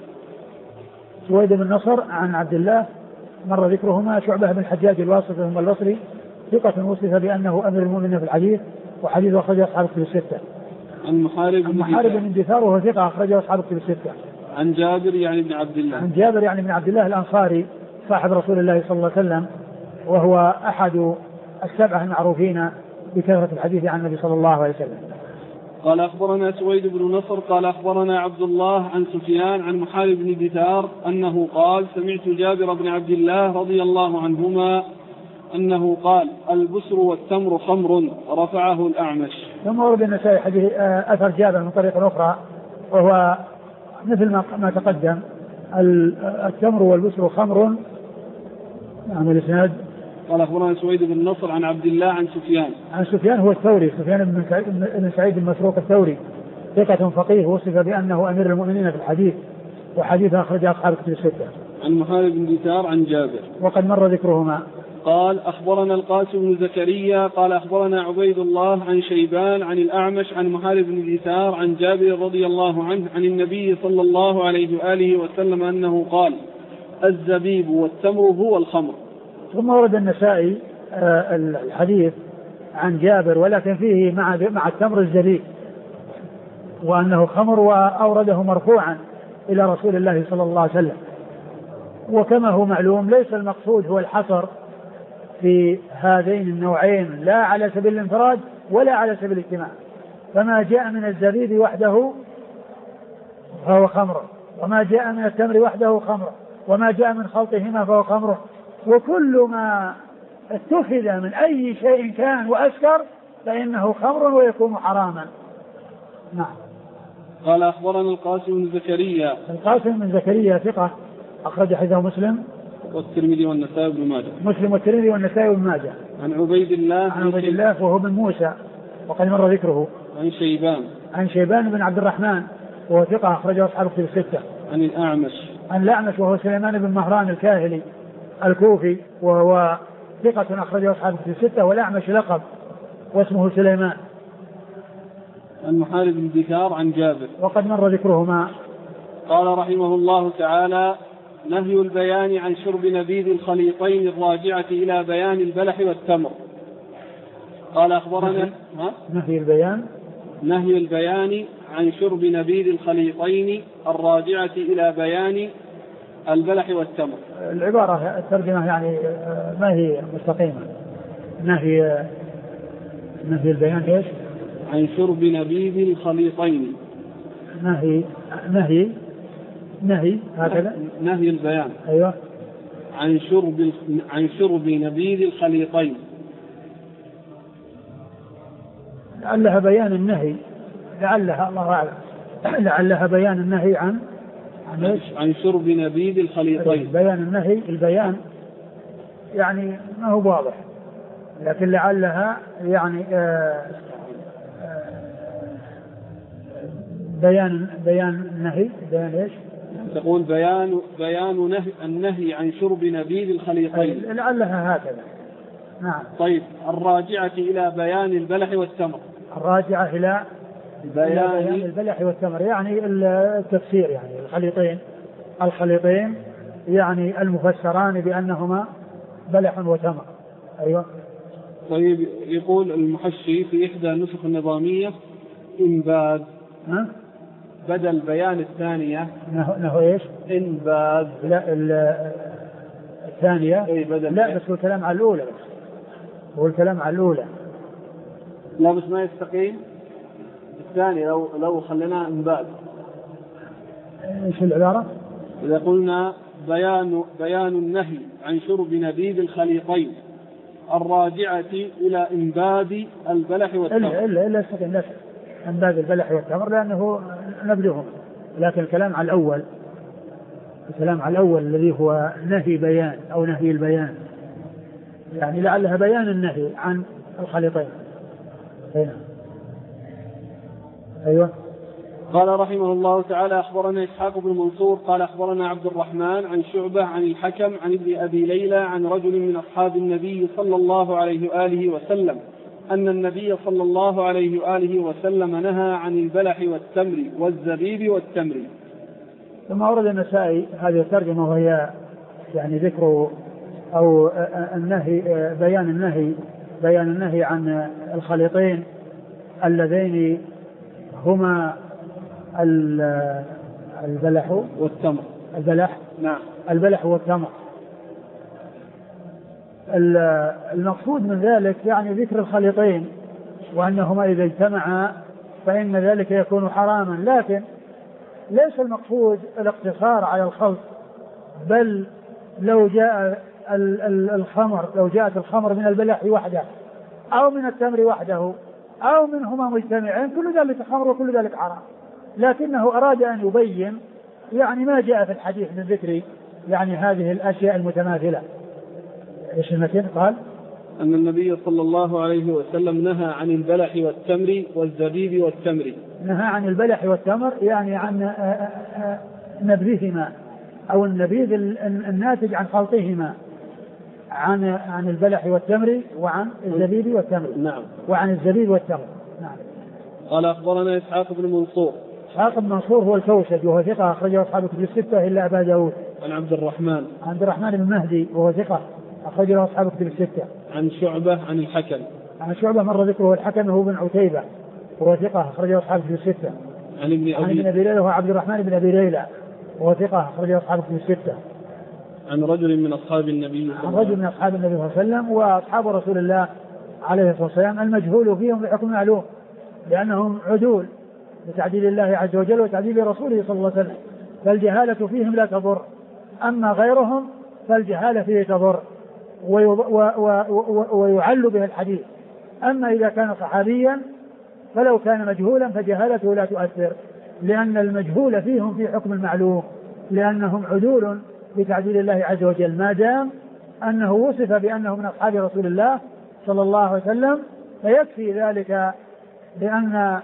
سويد بن نصر عن عبد الله مر ذكرهما. شعبة بن الحجاج الواسطي ثم البصري ثقة وصف بأنه أمير المؤمنين في الحديث، وحديث أخرجه أصحاب الكتب الستة. عن محارب بن دثار وهو ثقة أخرجه أصحاب الكتب الستة. عن جابر يعني بن عبد الله. عن جابر يعني بن عبد الله الأنصاري صاحب رسول الله صلى الله عليه وسلم، وهو أحد السبعة المعروفين بكثرة الحديث عن النبي صلى الله عليه وسلم. قال أخبرنا سويد بن نصر قال أخبرنا عبد الله عن سفيان عن محارب بن دثار أنه قال سمعت جابر بن عبد الله رضي الله عنهما أنه قال البسر والتمر خمر رفعه الأعمش. ثم ورد النسائي حديث أثر جابر من طريق أخرى وهو مثل ما تقدم التمر والبسر خمر. نعم الإسناد. قال أخبرنا سويد بن نصر عن عبد الله عن سفيان هو الثوري، سفيان بن سعيد المسروق الثوري ثقة فقيه وصف بأنه أمير المؤمنين في الحديث، وحديث أخرج أصحاب الكتب الستة. عن محارب بن دثار عن جابر وقد مر ذكرهما. قال أخبرنا القاسم بن زكريا قال أخبرنا عبيد الله عن شيبان عن الأعمش عن محارب بن دثار عن جابر رضي الله عنه عن النبي صلى الله عليه وآله وسلم أنه قال الزبيب والتمر هو الخمر. ثم ورد النسائي الحديث عن جابر ولكن فيه مع التمر الزبيب وأنه خمر، وأورده مرفوعا إلى رسول الله صلى الله عليه وسلم. وكما هو معلوم ليس المقصود هو الحصر في هذين النوعين لا على سبيل الانفراد ولا على سبيل الاجتماع، فما جاء من الزبيب وحده فهو خمر، وما جاء من التمر وحده خمر، وما جاء من خلطهما فهو خمر، وكل ما اتخذ من أي شيء كان وأسكر فإنه خمر ويكون حراما. نعم. قال أخبرنا القاسم بن زكريا. القاسم بن زكريا ثقة أخرج حديثه مسلم والترمذي والنسائي وابن ماجه. مسلم والترمذي والنسائي وابن ماجه. عن عبيد الله وهو بن موسى وقد مر ذكره. عن شيبان بن عبد الرحمن وهو ثقة أخرجه أصحاب الكتب الستة. عن الأعمش وهو سليمان بن مهران الكاهلي الكوفي وهو ثقة أخرجه أصحاب الكتب الستة، والأعمش لقب واسمه سليمان. عن محارب بن دثار عن جابر وقد مر ذكرهما. قال رحمه الله تعالى: نهي البيان عن شرب نبيذ الخليطين الراجعة إلى بيان البلح والتمر. قال أخبرنا نهي البيان عن شرب نبيذ الخليطين الراجعة إلى بيان البلح والتمر. العبارة الترجمة يعني ما هي مستقيمة. نهي البيان ايش؟ عن شرب نبيذ الخليطين. نهي هكذا. نهي البيان. أيوة. عن شرب نبيذ الخليطين. لعلها بيان النهي، لعلها الله أعلم، لعلها بيان النهي عن شرب نبيذ الخليطين. بيان النهي، البيان يعني ما هو واضح، لكن لعلها يعني بيان النهي. بيان ايش؟ تقول بيان النهي عن شرب نبيذ الخليطين. لعلها هكذا. نعم. طيب، الراجعة إلى بيان البلح والتمر. الراجعة إلى بيان البلح والتمر يعني التفسير، يعني الخليطين يعني المفسران بأنهما بلح وتمر. أيوة. طيب، يقول المحشي في إحدى النسخ النظامية إنباذ بدل بيان الثانية. نهو إيش؟ إنباذ. لا الثانية. لا بس هو الكلام على الأولى، لا بس ما يستقيم الثاني لو خليناه إنباذ. إيش العبارة؟ إذا قلنا بيان النهي عن شرب نبيذ الخليطين الراجعة إلى إنباذ البلح والتمر. إلا يستقيم، لا إنباذ البلح والتمر لأنه نبذهم، لكن الكلام على الأول الذي هو نهي بيان أو نهي البيان، يعني لعلها بيان النهي عن الخليطين. هنا. أيوة. قال رحمه الله تعالى: أخبرنا إسحاق بن منصور قال أخبرنا عبد الرحمن عن شعبة عن الحكم عن ابن أبي ليلى عن رجل من أصحاب النبي صلى الله عليه وآله وسلم أن النبي صلى الله عليه وآله وسلم نهى عن البلح والتمر والزبيب والتمر. ثم أورد النسائي هذه الترجمة وهي يعني ذكر أو النهي، بيان النهي عن الخليطين اللذين هما البلح والتمر. نعم. البلح والتمر. المقصود من ذلك يعني ذكر الخليطين وأنهما إذا اجتمعا فإن ذلك يكون حراما، لكن ليس المقصود الاقتصار على الخلط، بل لو جاء لو جاءت الخمر من البلح وحده أو من التمر وحده أو منهما مجتمعين كل ذلك خمر وكل ذلك حرام، لكنه أراد أن يبين يعني ما جاء في الحديث من ذكر يعني هذه الأشياء المتماثلة. إيش المتن؟ قال أن النبي صلى الله عليه وسلم نهى عن البلح والتمر والزبيب والتمر. نهى عن البلح والتمر يعني عن نبذهما أو النبيذ الناتج عن خلطهما، عن البلح والتمر وعن الزبيب والتمر. نعم. وعن الزبيب والتمر. نعم. قال أخبرنا إسحاق بن منصور. إسحاق بن منصور هو الكوسج وهو ثقة أخرجه أصحاب الكتب الستة إلا أبا داود. عن عبد الرحمن بن مهدي وهو ثقة أخرجه أصحاب الكتب الستة. عن شعبة عن الحكم. عن شعبة مر ذكره، الحكم هو بن عتيبة وهو ثقة أخرجه أصحاب الكتب الستة. عن ابن أبي ليلى وهو عبد الرحمن بن أبي ليلى وهو ثقة أخرجه أصحاب الكتب الستة. عن رجل من أصحاب النبي صلى الله عليه وسلم. وأصحاب رسول الله عليه الصلاة والسلام المجهول فيهم بحكم معلوم لأنهم عدول بتعديل الله عز وجل وتعديل رسوله صلى الله عليه وسلم، فالجهالة فيهم لا تضر، أما غيرهم فالجهالة فيه تضر ويعل به الحديث. أما إذا كان صحابيا فلو كان مجهولا فجهالته لا تؤثر، لأن المجهول فيهم في حكم المعلوم، لأنهم عدول بتعديل الله عز وجل، ما دام أنه وصف بأنه من أصحاب رسول الله صلى الله عليه وسلم، فيكفي ذلك بأن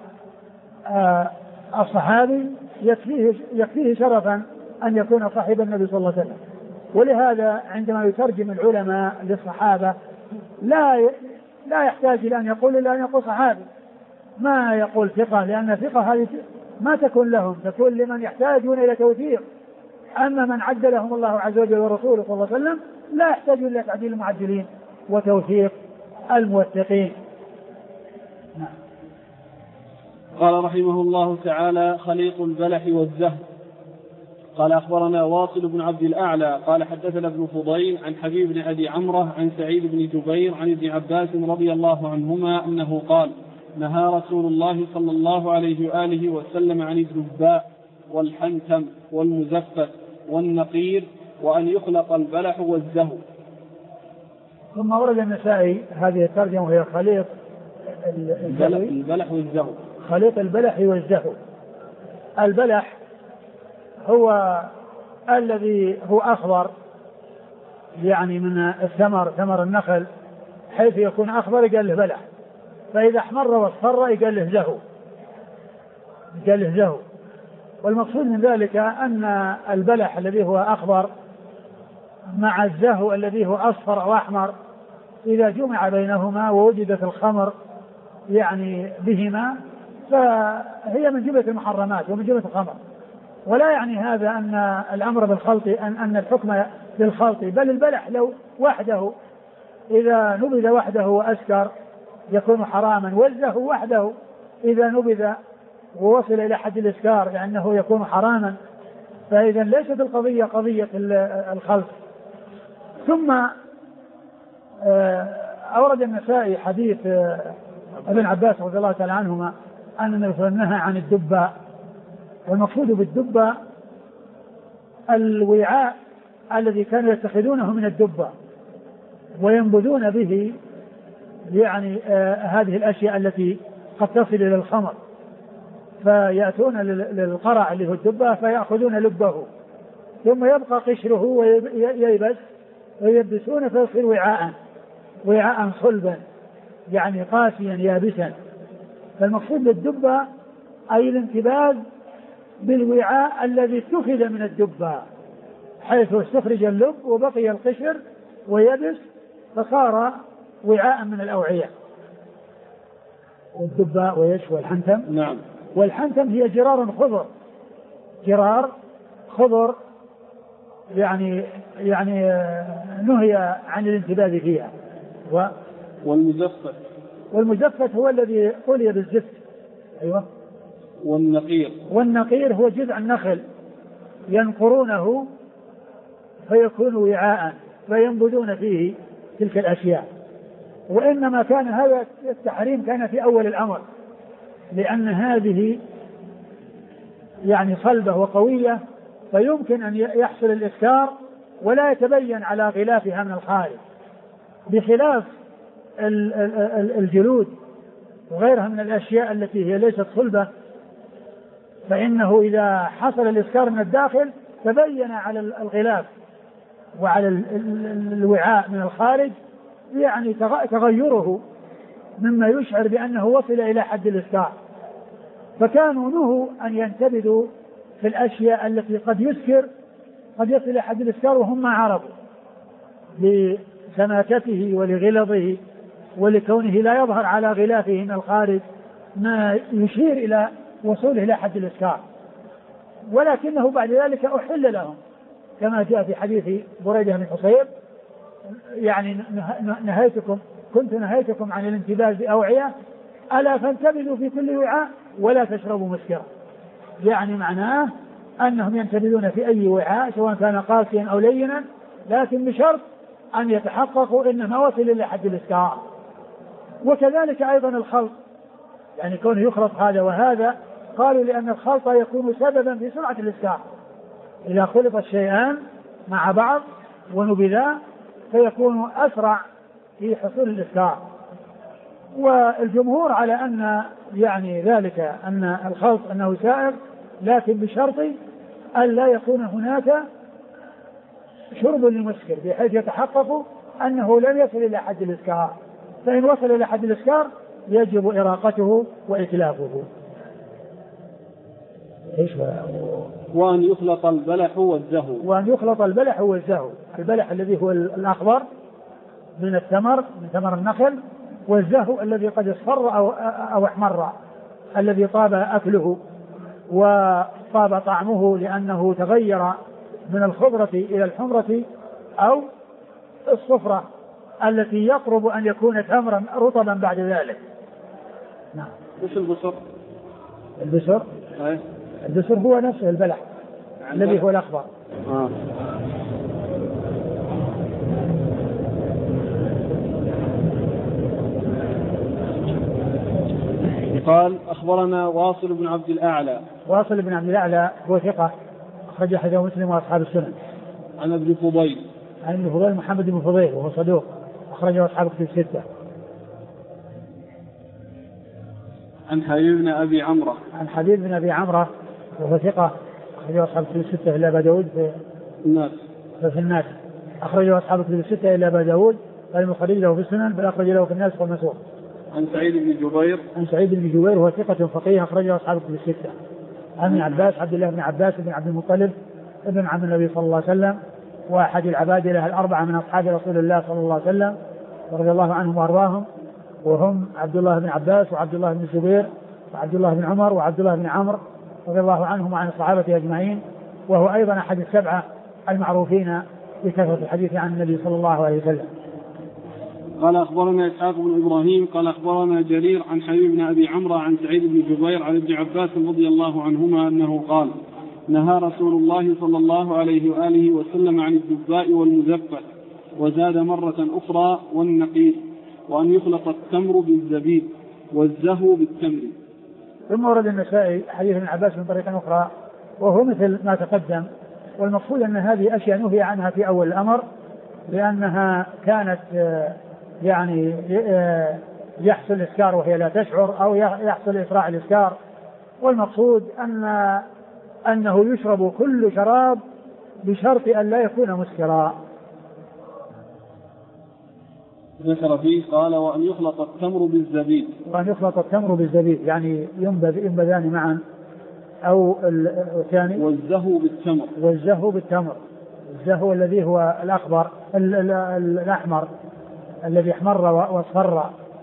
الصحابي يكفيه شرفا أن يكون صاحب النبي صلى الله عليه وسلم. ولهذا عندما يترجم العلماء للصحابة لا يحتاج إلى أن يقول إلا أن يقول صحابي، ما يقول ثقة، لأن ثقة هذه ما تكون لهم، تكون لمن يحتاجون إلى توثيق. أما من عدلهم الله عز وجل ورسوله صلى الله عليه وسلم لا يحتاج إلى تعديل المعدلين وتوثيق الموثقين. قال رحمه الله تعالى: خليط البلح والزهر. قال أخبرنا واصل بن عبد الأعلى قال حدثنا ابن فضيل عن حبيب بن أبي عمرة عن سعيد بن جبير عن ابن عباس رضي الله عنهما أنه قال: نهى رسول الله صلى الله عليه وآله وسلم عن الدباء والحنتم والمزفت والنقير وأن يخلق البلح والزهر. ثم ورد النسائي هذه الترجمة وهي خليط البلح والزهر. خليط البلح والزهر. البلح هو الذي هو أخضر، يعني من الثمر، ثمر النخل، حيث يكون أخضر يقال له بلح، فإذا احمر واصفر يقال له زهو. والمقصود من ذلك أن البلح الذي هو أخضر مع الزهو الذي هو أصفر أو أحمر إذا جمع بينهما ووجدت الخمر يعني بهما فهي من جملة المحرمات ومن جملة الخمر. ولا يعني هذا أن الأمر بالخلط أن الحكم بالخلط، بل البلح لو وحده إذا نبذ وحده وأسكر يكون حراما، والزهو وحده إذا نبذ ووصل إلى حد الإسكار لأنه يكون حراما. فإذا ليست القضية قضية الخلط. ثم أورد النسائي حديث ابن عباس رضي الله تعالى عنهما أن النبي صلى الله عليه وسلم نهى عن الدباء. والمقصود بالدباء الوعاء الذي كانوا يتخذونه من الدباء وينبذون به يعني هذه الأشياء التي قد تصل إلى الخمر، فيأتون للقرع اللي هو الدباء فيأخذون لبه ثم يبقى قشره وييبس ويبسون فيصير وعاء صلبا يعني قاسيا يابسا. فالمقصود بالدباء أي الانتباذ بالوعاء الذي اتخذ من الدباء، حيث استخرج اللب وبقي القشر ويبس فصار وعاء من الأوعية. والدباء ويش والحنتم. نعم. والحنتم هي جرار خضر يعني نهي عن الانتباذ فيها. والمزفت هو الذي قلي بالزفت. أيوة. والنقير هو جذع النخل ينقرونه فيكون وعاء فينبذون فيه تلك الأشياء. وإنما كان هذا التحريم كان في أول الأمر، لأن هذه يعني صلبة وقوية فيمكن أن يحصل الإسكار ولا يتبين على غلافها من الخارج، بخلاف الجلود وغيرها من الأشياء التي هي ليست صلبة، فإنه إذا حصل الإسكار من الداخل تبين على الغلاف وعلى الوعاء من الخارج يعني تغيره مما يشعر بأنه وصل إلى حد الإسكار. فكانوا نهوا أن ينتبذوا في الأشياء التي قد يصل إلى حد الإسكار وهم ما عرفوا لسماكته ولغلظه ولكونه لا يظهر على غلافه من الخارج ما يشير إلى وصوله إلى حد الإسكار، ولكنه بعد ذلك أحل لهم كما جاء في حديث بريدة بن حصيب يعني كنت نهيتكم عن الانتباذ بأوعية ألا فانتبذوا في كل وعاء ولا تشربوا مسكرا، يعني معناه أنهم ينتبذون في أي وعاء سواء كان قاسيا أو لينا، لكن بشرط أن يتحققوا إنما وصل إلى حد الإسكار. وكذلك أيضا الخلط، يعني كونه يخلط هذا وهذا، قالوا لأن الخلط يكون سببا في سرعة الإسكار، إذا خلط الشيئان مع بعض ونبذا فيكون أسرع في حصول الإسكار. والجمهور على أن يعني ذلك أن الخلط أنه سائر لكن بشرط أن لا يكون هناك شرب للمسكر بحيث يتحقق أنه لم يصل إلى حد الإسكار، فإن وصل إلى حد الإسكار يجب إراقته وإتلافه. وأن يخلط البلح والزهو. وأن يخلط البلح والزهو، البلح الذي هو الأخضر من الثمر من ثمر النخل، والزهو الذي قد اصفر أو احمر الذي طاب أكله وطاب طعمه لأنه تغير من الخضرة إلى الحمرة أو الصفرة التي يقرب أن يكون تمرا رطبا بعد ذلك. نعم. وش البسر؟ البسر؟ البسر هو نفسه البلح الذي هو الأخضر. قال أخبرنا واصل بن عبد الأعلى. واصل بن عبد الأعلى هو ثقة أخرج حديثه مسلم وأصحاب السنن. عن ابن فضيل. عن ابن فضيل محمد بن فضيل وهو صدوق أخرجه أصحاب كتب الستة. عن حبيب بن أبي عمرة. عن حبيب بن أبي عمرة وهو ثقة أخرجه أصحاب كتب الستة إلا أبا داود في الناس أخرجه أصحاب كتب الستة إلا أبا داود فالمخرج له في السنن بل أخرج له في الناس والمسوق. عن سعيد بن جبير. عن سعيد بن جبير وهو ثقة فقيه أخرجه أصحاب كتب الستة. عن ابن عباس عبد الله بن عباس بن عبد المطلب ابن عم النبي صلى الله عليه وسلم وأحد العبادلة الأربعة من أصحاب رسول الله صلى الله عليه وسلم رضي الله عنهم وأرضاهم، وهم عبد الله بن عباس وعبد الله بن الزبير وعبد الله بن عمر وعبد الله بن عمرو رضي الله عنهم وعن الصحابة أجمعين، وهو أيضا أحد السبعة المعروفين بكثرة الحديث عن النبي صلى الله عليه وسلم. قال أخبرنا إسحاق بن إبراهيم قال أخبرنا جرير عن حبيب بن أبي عمرو عن سعيد بن جبير عن ابن عباس رضي الله عنهما أنه قال نهى رسول الله صلى الله عليه وآله وسلم عن الدباء والمزفت، وزاد مرة أخرى والنقير، وأن يخلط التمر بالزبيب والزهو بالتمر. ثم ورد النسائي حديث ابن عباس من طريق أخرى وهو مثل ما تقدم، والمقصود أن هذه أشياء نهي عنها في أول الأمر لأنها كانت يعني يحصل إسكار وهي لا تشعر أو يحصل إسراع الإسكار، والمقصود أنه يشرب كل شراب بشرط أن لا يكون مسكرا. ذكر فيه قال وأن يخلط التمر بالزبيب. وأن يخلط التمر بالزبيب يعني ينبذان معا، أو الثاني والزهو بالتمر. والزهو بالتمر، الزهو الذي هو الأخضر الأحمر الذي احمر واصفر.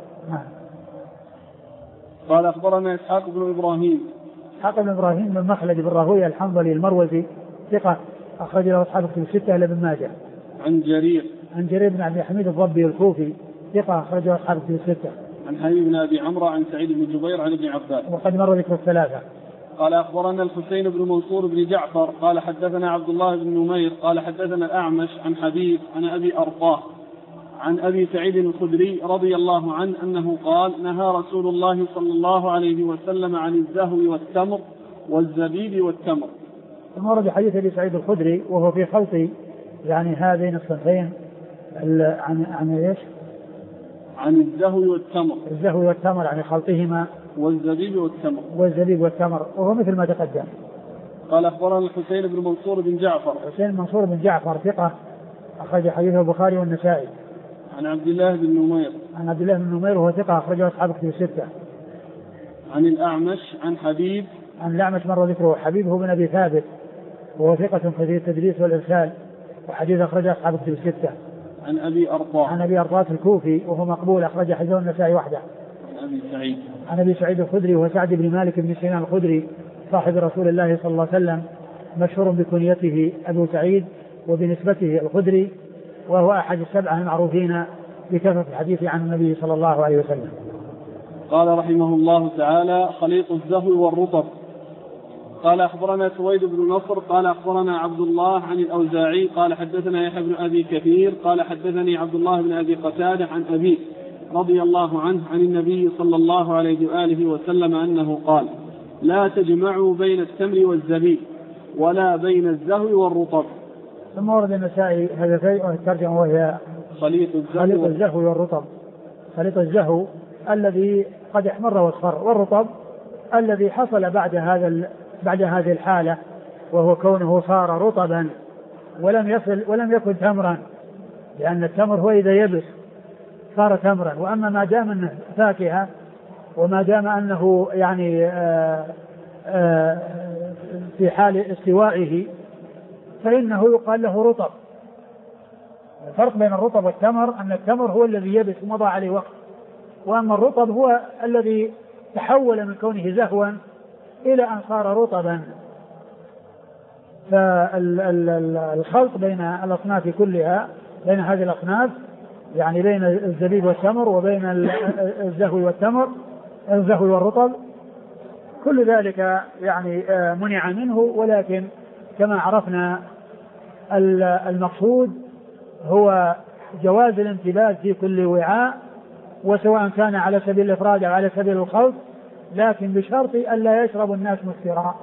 قال أخبرنا إسحاق بن إبراهيم. إسحاق بن إبراهيم من مخلد بن راهويه الحنظلي المروزي ثقة أخرج له أصحاب كتب الستة إلا ابن ماجه. عن جرير. عن جرير بن عبد الحميد الضبي الكوفي ثقة أخرج له أصحاب كتب الستة. عن حبيب بن أبي عمرو عن سعيد بن جبير عن ابن عباس وقد مر ذكر الثلاثة. قال أخبرنا الحسين بن منصور بن جعفر قال حدثنا عبد الله بن نمير قال حدثنا الأعمش عن حبيب عن أبي أرطاه عن أبي سعيد الخدري رضي الله عنه أنه قال نهى رسول الله صلى الله عليه وسلم عن الزهو والتمر والزبيب والتمر. ثم ورد حديث أبي سعيد الخدري وهو في خلط يعني هذين الصنفين عن ايش؟ عن الزهو والتمر. الزهو والتمر يعني خلطهما. والزبيب والتمر. والزبيب والتمر وهو مثل ما تقدم. قال أخبرنا الحسين بن منصور بن جعفر. حسين بن منصور بن جعفر ثقة أخرج حديثه البخاري والنسائي. عن عبد الله بن نمير. عن عبد الله بن نمير وهو ثقة أخرجه أصحاب كتب الستة. عن الأعمش عن حبيب. عن الأعمش مر ذكره. حبيب هو بن أبي ثابت وهو ثقة في التدليس والإرسال وحديث أخرجه أصحاب كتب الستة. عن أبي أرطاه. عن أبي أرطاه الكوفي وهو مقبول أخرج حديثه النسائي وحده. عن أبي سعيد. عن أبي سعيد الخدري وهو سعد بن مالك بن سنان الخدري صاحب رسول الله صلى الله عليه وسلم مشهور بكنيته أبو سعيد وبنسبته الخدري، وهو أحد السبعة المعروفين بكثرة الحديث عن النبي صلى الله عليه وسلم. قال رحمه الله تعالى خليط الزهو والرطب. قال أخبرنا سويد بن نصر قال أخبرنا عبد الله عن الأوزاعي قال حدثنا يحيى بن أبي كثير قال حدثني عبد الله بن أبي قتادة عن أبيه رضي الله عنه عن النبي صلى الله عليه وآله وسلم أنه قال لا تجمعوا بين التمر والزبيب ولا بين الزهو والرطب. ثم ورد النسائي هذا الترجمة وهي خليط الزهو والرطب. خليط الزهو الذي قد احمر واصفر، والرطب الذي حصل بعد هذا بعد هذه الحالة، وهو كونه صار رطبا ولم يكن تمرا، لأن التمر هو إذا يبس صار تمرا. وأما ما دام أنه فاكهة وما دام أنه يعني في حال استوائه فإنه يقال له رطب. الفرق بين الرطب والتمر أن التمر هو الذي يبس ومضى عليه وقت، وأما الرطب هو الذي تحول من كونه زهوا إلى أن صار رطبا. فالخلط بين الأصناف كلها، بين هذه الأصناف يعني بين الزبيب والتمر وبين الزهو والرطب، كل ذلك يعني منع منه. ولكن كما عرفنا المقصود هو جواز الانتباه في كل وعاء، وسواء كان على سبيل الإفراد أو على سبيل الخلط، لكن بشرط ألا يشرب الناس مسكرا.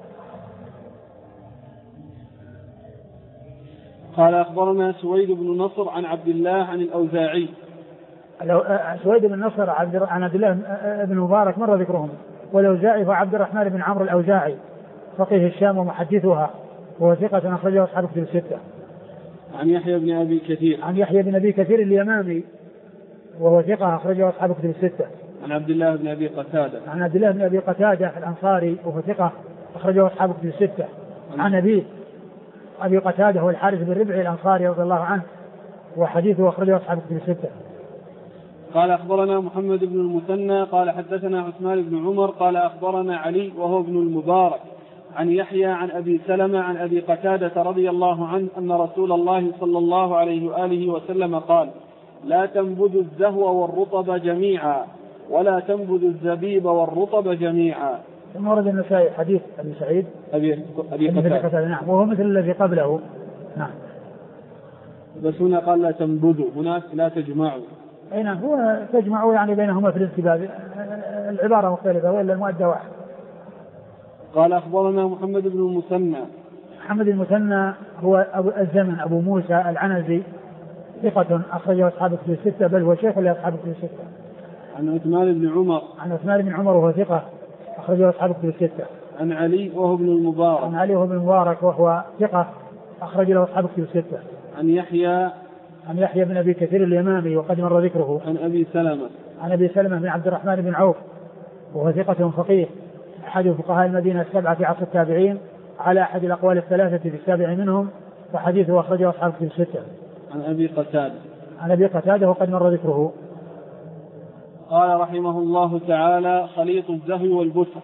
قال أخبرنا سويد بن نصر عن عبد الله عن الأوزاعي. سويد بن نصر عن عبد الله بن مبارك مر ذكرهم، والأوزاعي هو عبد الرحمن بن عمرو الأوزاعي فقيه الشام ومحدثها، وهو ثقة أخرجه أصحاب كتب الستة. عن يحيى بن أبي كثير اليمامي وهو ثقة أخرجه أصحاب كتب الستة. عن عبد الله بن أبي قتادة الأنصاري وهو ثقة أخرجه أصحاب كتب الستة. عن أبي قتادة هو الحارث بن ربعي الأنصاري رضي الله عنه، وحديثه أخرجه أصحاب كتب الستة. قال أخبرنا محمد بن المثنى قال حدثنا عثمان بن عمر قال أخبرنا علي وهو ابن المبارك عن يحيى عن أبي سلمة عن أبي قتادة رضي الله عنه أن رسول الله صلى الله عليه وآله وسلم قال: لا تنبذوا الزهو والرطب جميعا ولا تنبذوا الزبيب والرطب جميعا. ثم ورد النسائي حديث أبي سعيد أبي قتادة. نعم، وهو مثل الذي قبله. نعم، بس هنا قال لا تنبذوا، هناك لا تجمعوا. أي نعم، هو تجمعوا يعني بينهما في الانتباه، العبارة مختلفة وإلا المؤدى واحد. قال أخبرنا محمد بن المثنى هو الزمن أبو موسى العنزي ثقة أخرجه أصحاب كتب الستة، بل هو شيخ لأصحاب كتب الستة. عن عثمان بن عمر وهو ثقة أخرجه أصحاب كتب الستة. عن علي وهو ابن المبارك وهو ثقة أخرج له أصحاب كتب الستة. عن يحيى بن أبي كثير اليمامي وقد مر ذكره. عن أبي سلمة بن عبد الرحمن بن عوف وهو ثقة فقيه أحد فقهاء المدينة السبعة في عصر التابعين على أحد الأقوال الثلاثة في السابع منهم، وحديثه أخرجه أصحاب كتب الستة. عن أبي قتادة وقد مر ذكره. قال رحمه الله تعالى: خليط الزهو والبسر.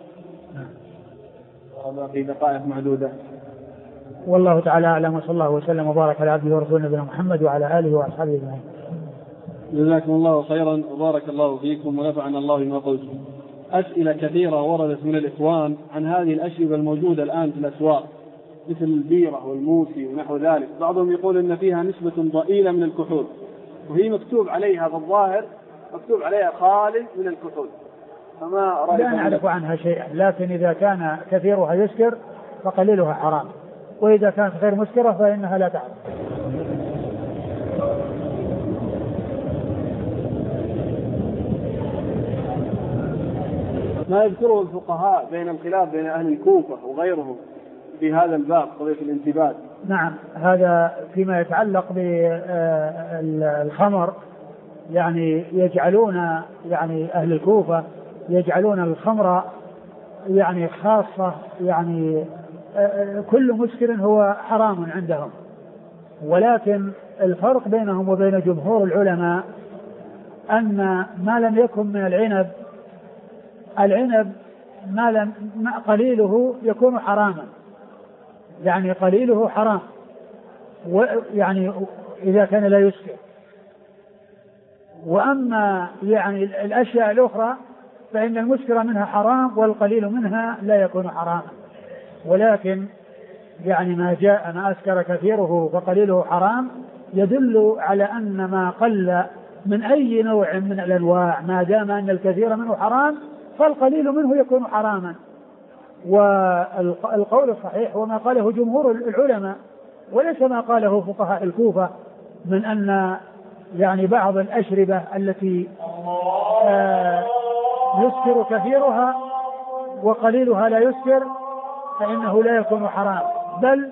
في دقائق معدودة. والله تعالى أعلم، وصلى الله وسلم وبارك على عبده ورسوله نبينا محمد وعلى آله وأصحابه أجمعين. جزاكم الله خيرا وبارك الله فيكم ونفعنا الله بما قلتم. أسئلة كثيرة وردت من الإخوان عن هذه الأشربة الموجودة الآن في الأسواق مثل البيرة والموسي ونحو ذلك. بعضهم يقول إن فيها نسبة ضئيلة من الكحول، وهي مكتوب عليها بالظاهر مكتوب عليها خالي من الكحول، فما رأيك؟ لا نعرف عنها شيئا، لكن إذا كان كثيرها يسكر فقليلها حرام، وإذا كانت غير مسكرة فإنها لا تعرف. ما يذكره الفقهاء بين الخلاف بين أهل الكوفة وغيرهم في هذا الباب قضية الانتباه. نعم، هذا فيما يتعلق بالخمر، يعني يجعلون يعني أهل الكوفة يجعلون الخمر يعني خاصة، يعني كل مسكر هو حرام عندهم، ولكن الفرق بينهم وبين جمهور العلماء أن ما لم يكن من العنب ما قليله يكون حراما، يعني قليله حرام، يعني إذا كان لا يسكر. وأما يعني الأشياء الأخرى فإن المسكر منها حرام والقليل منها لا يكون حراما، ولكن يعني ما أسكر كثيره فقليله حرام يدل على أن ما قل من أي نوع من الأنواع ما دام أن الكثير منه حرام فالقليل منه يكون حراما. والقول الصحيح وما قاله جمهور العلماء وليس ما قاله فقهاء الكوفة من أن يعني بعض الأشربة التي يسكر كثيرها وقليلها لا يسكر فإنه لا يكون حرام، بل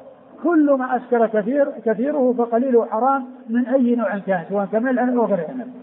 كل ما أسكر كثيره فقليله حرام من أي نوع كان، سواء كان من العنب أو غير العنب.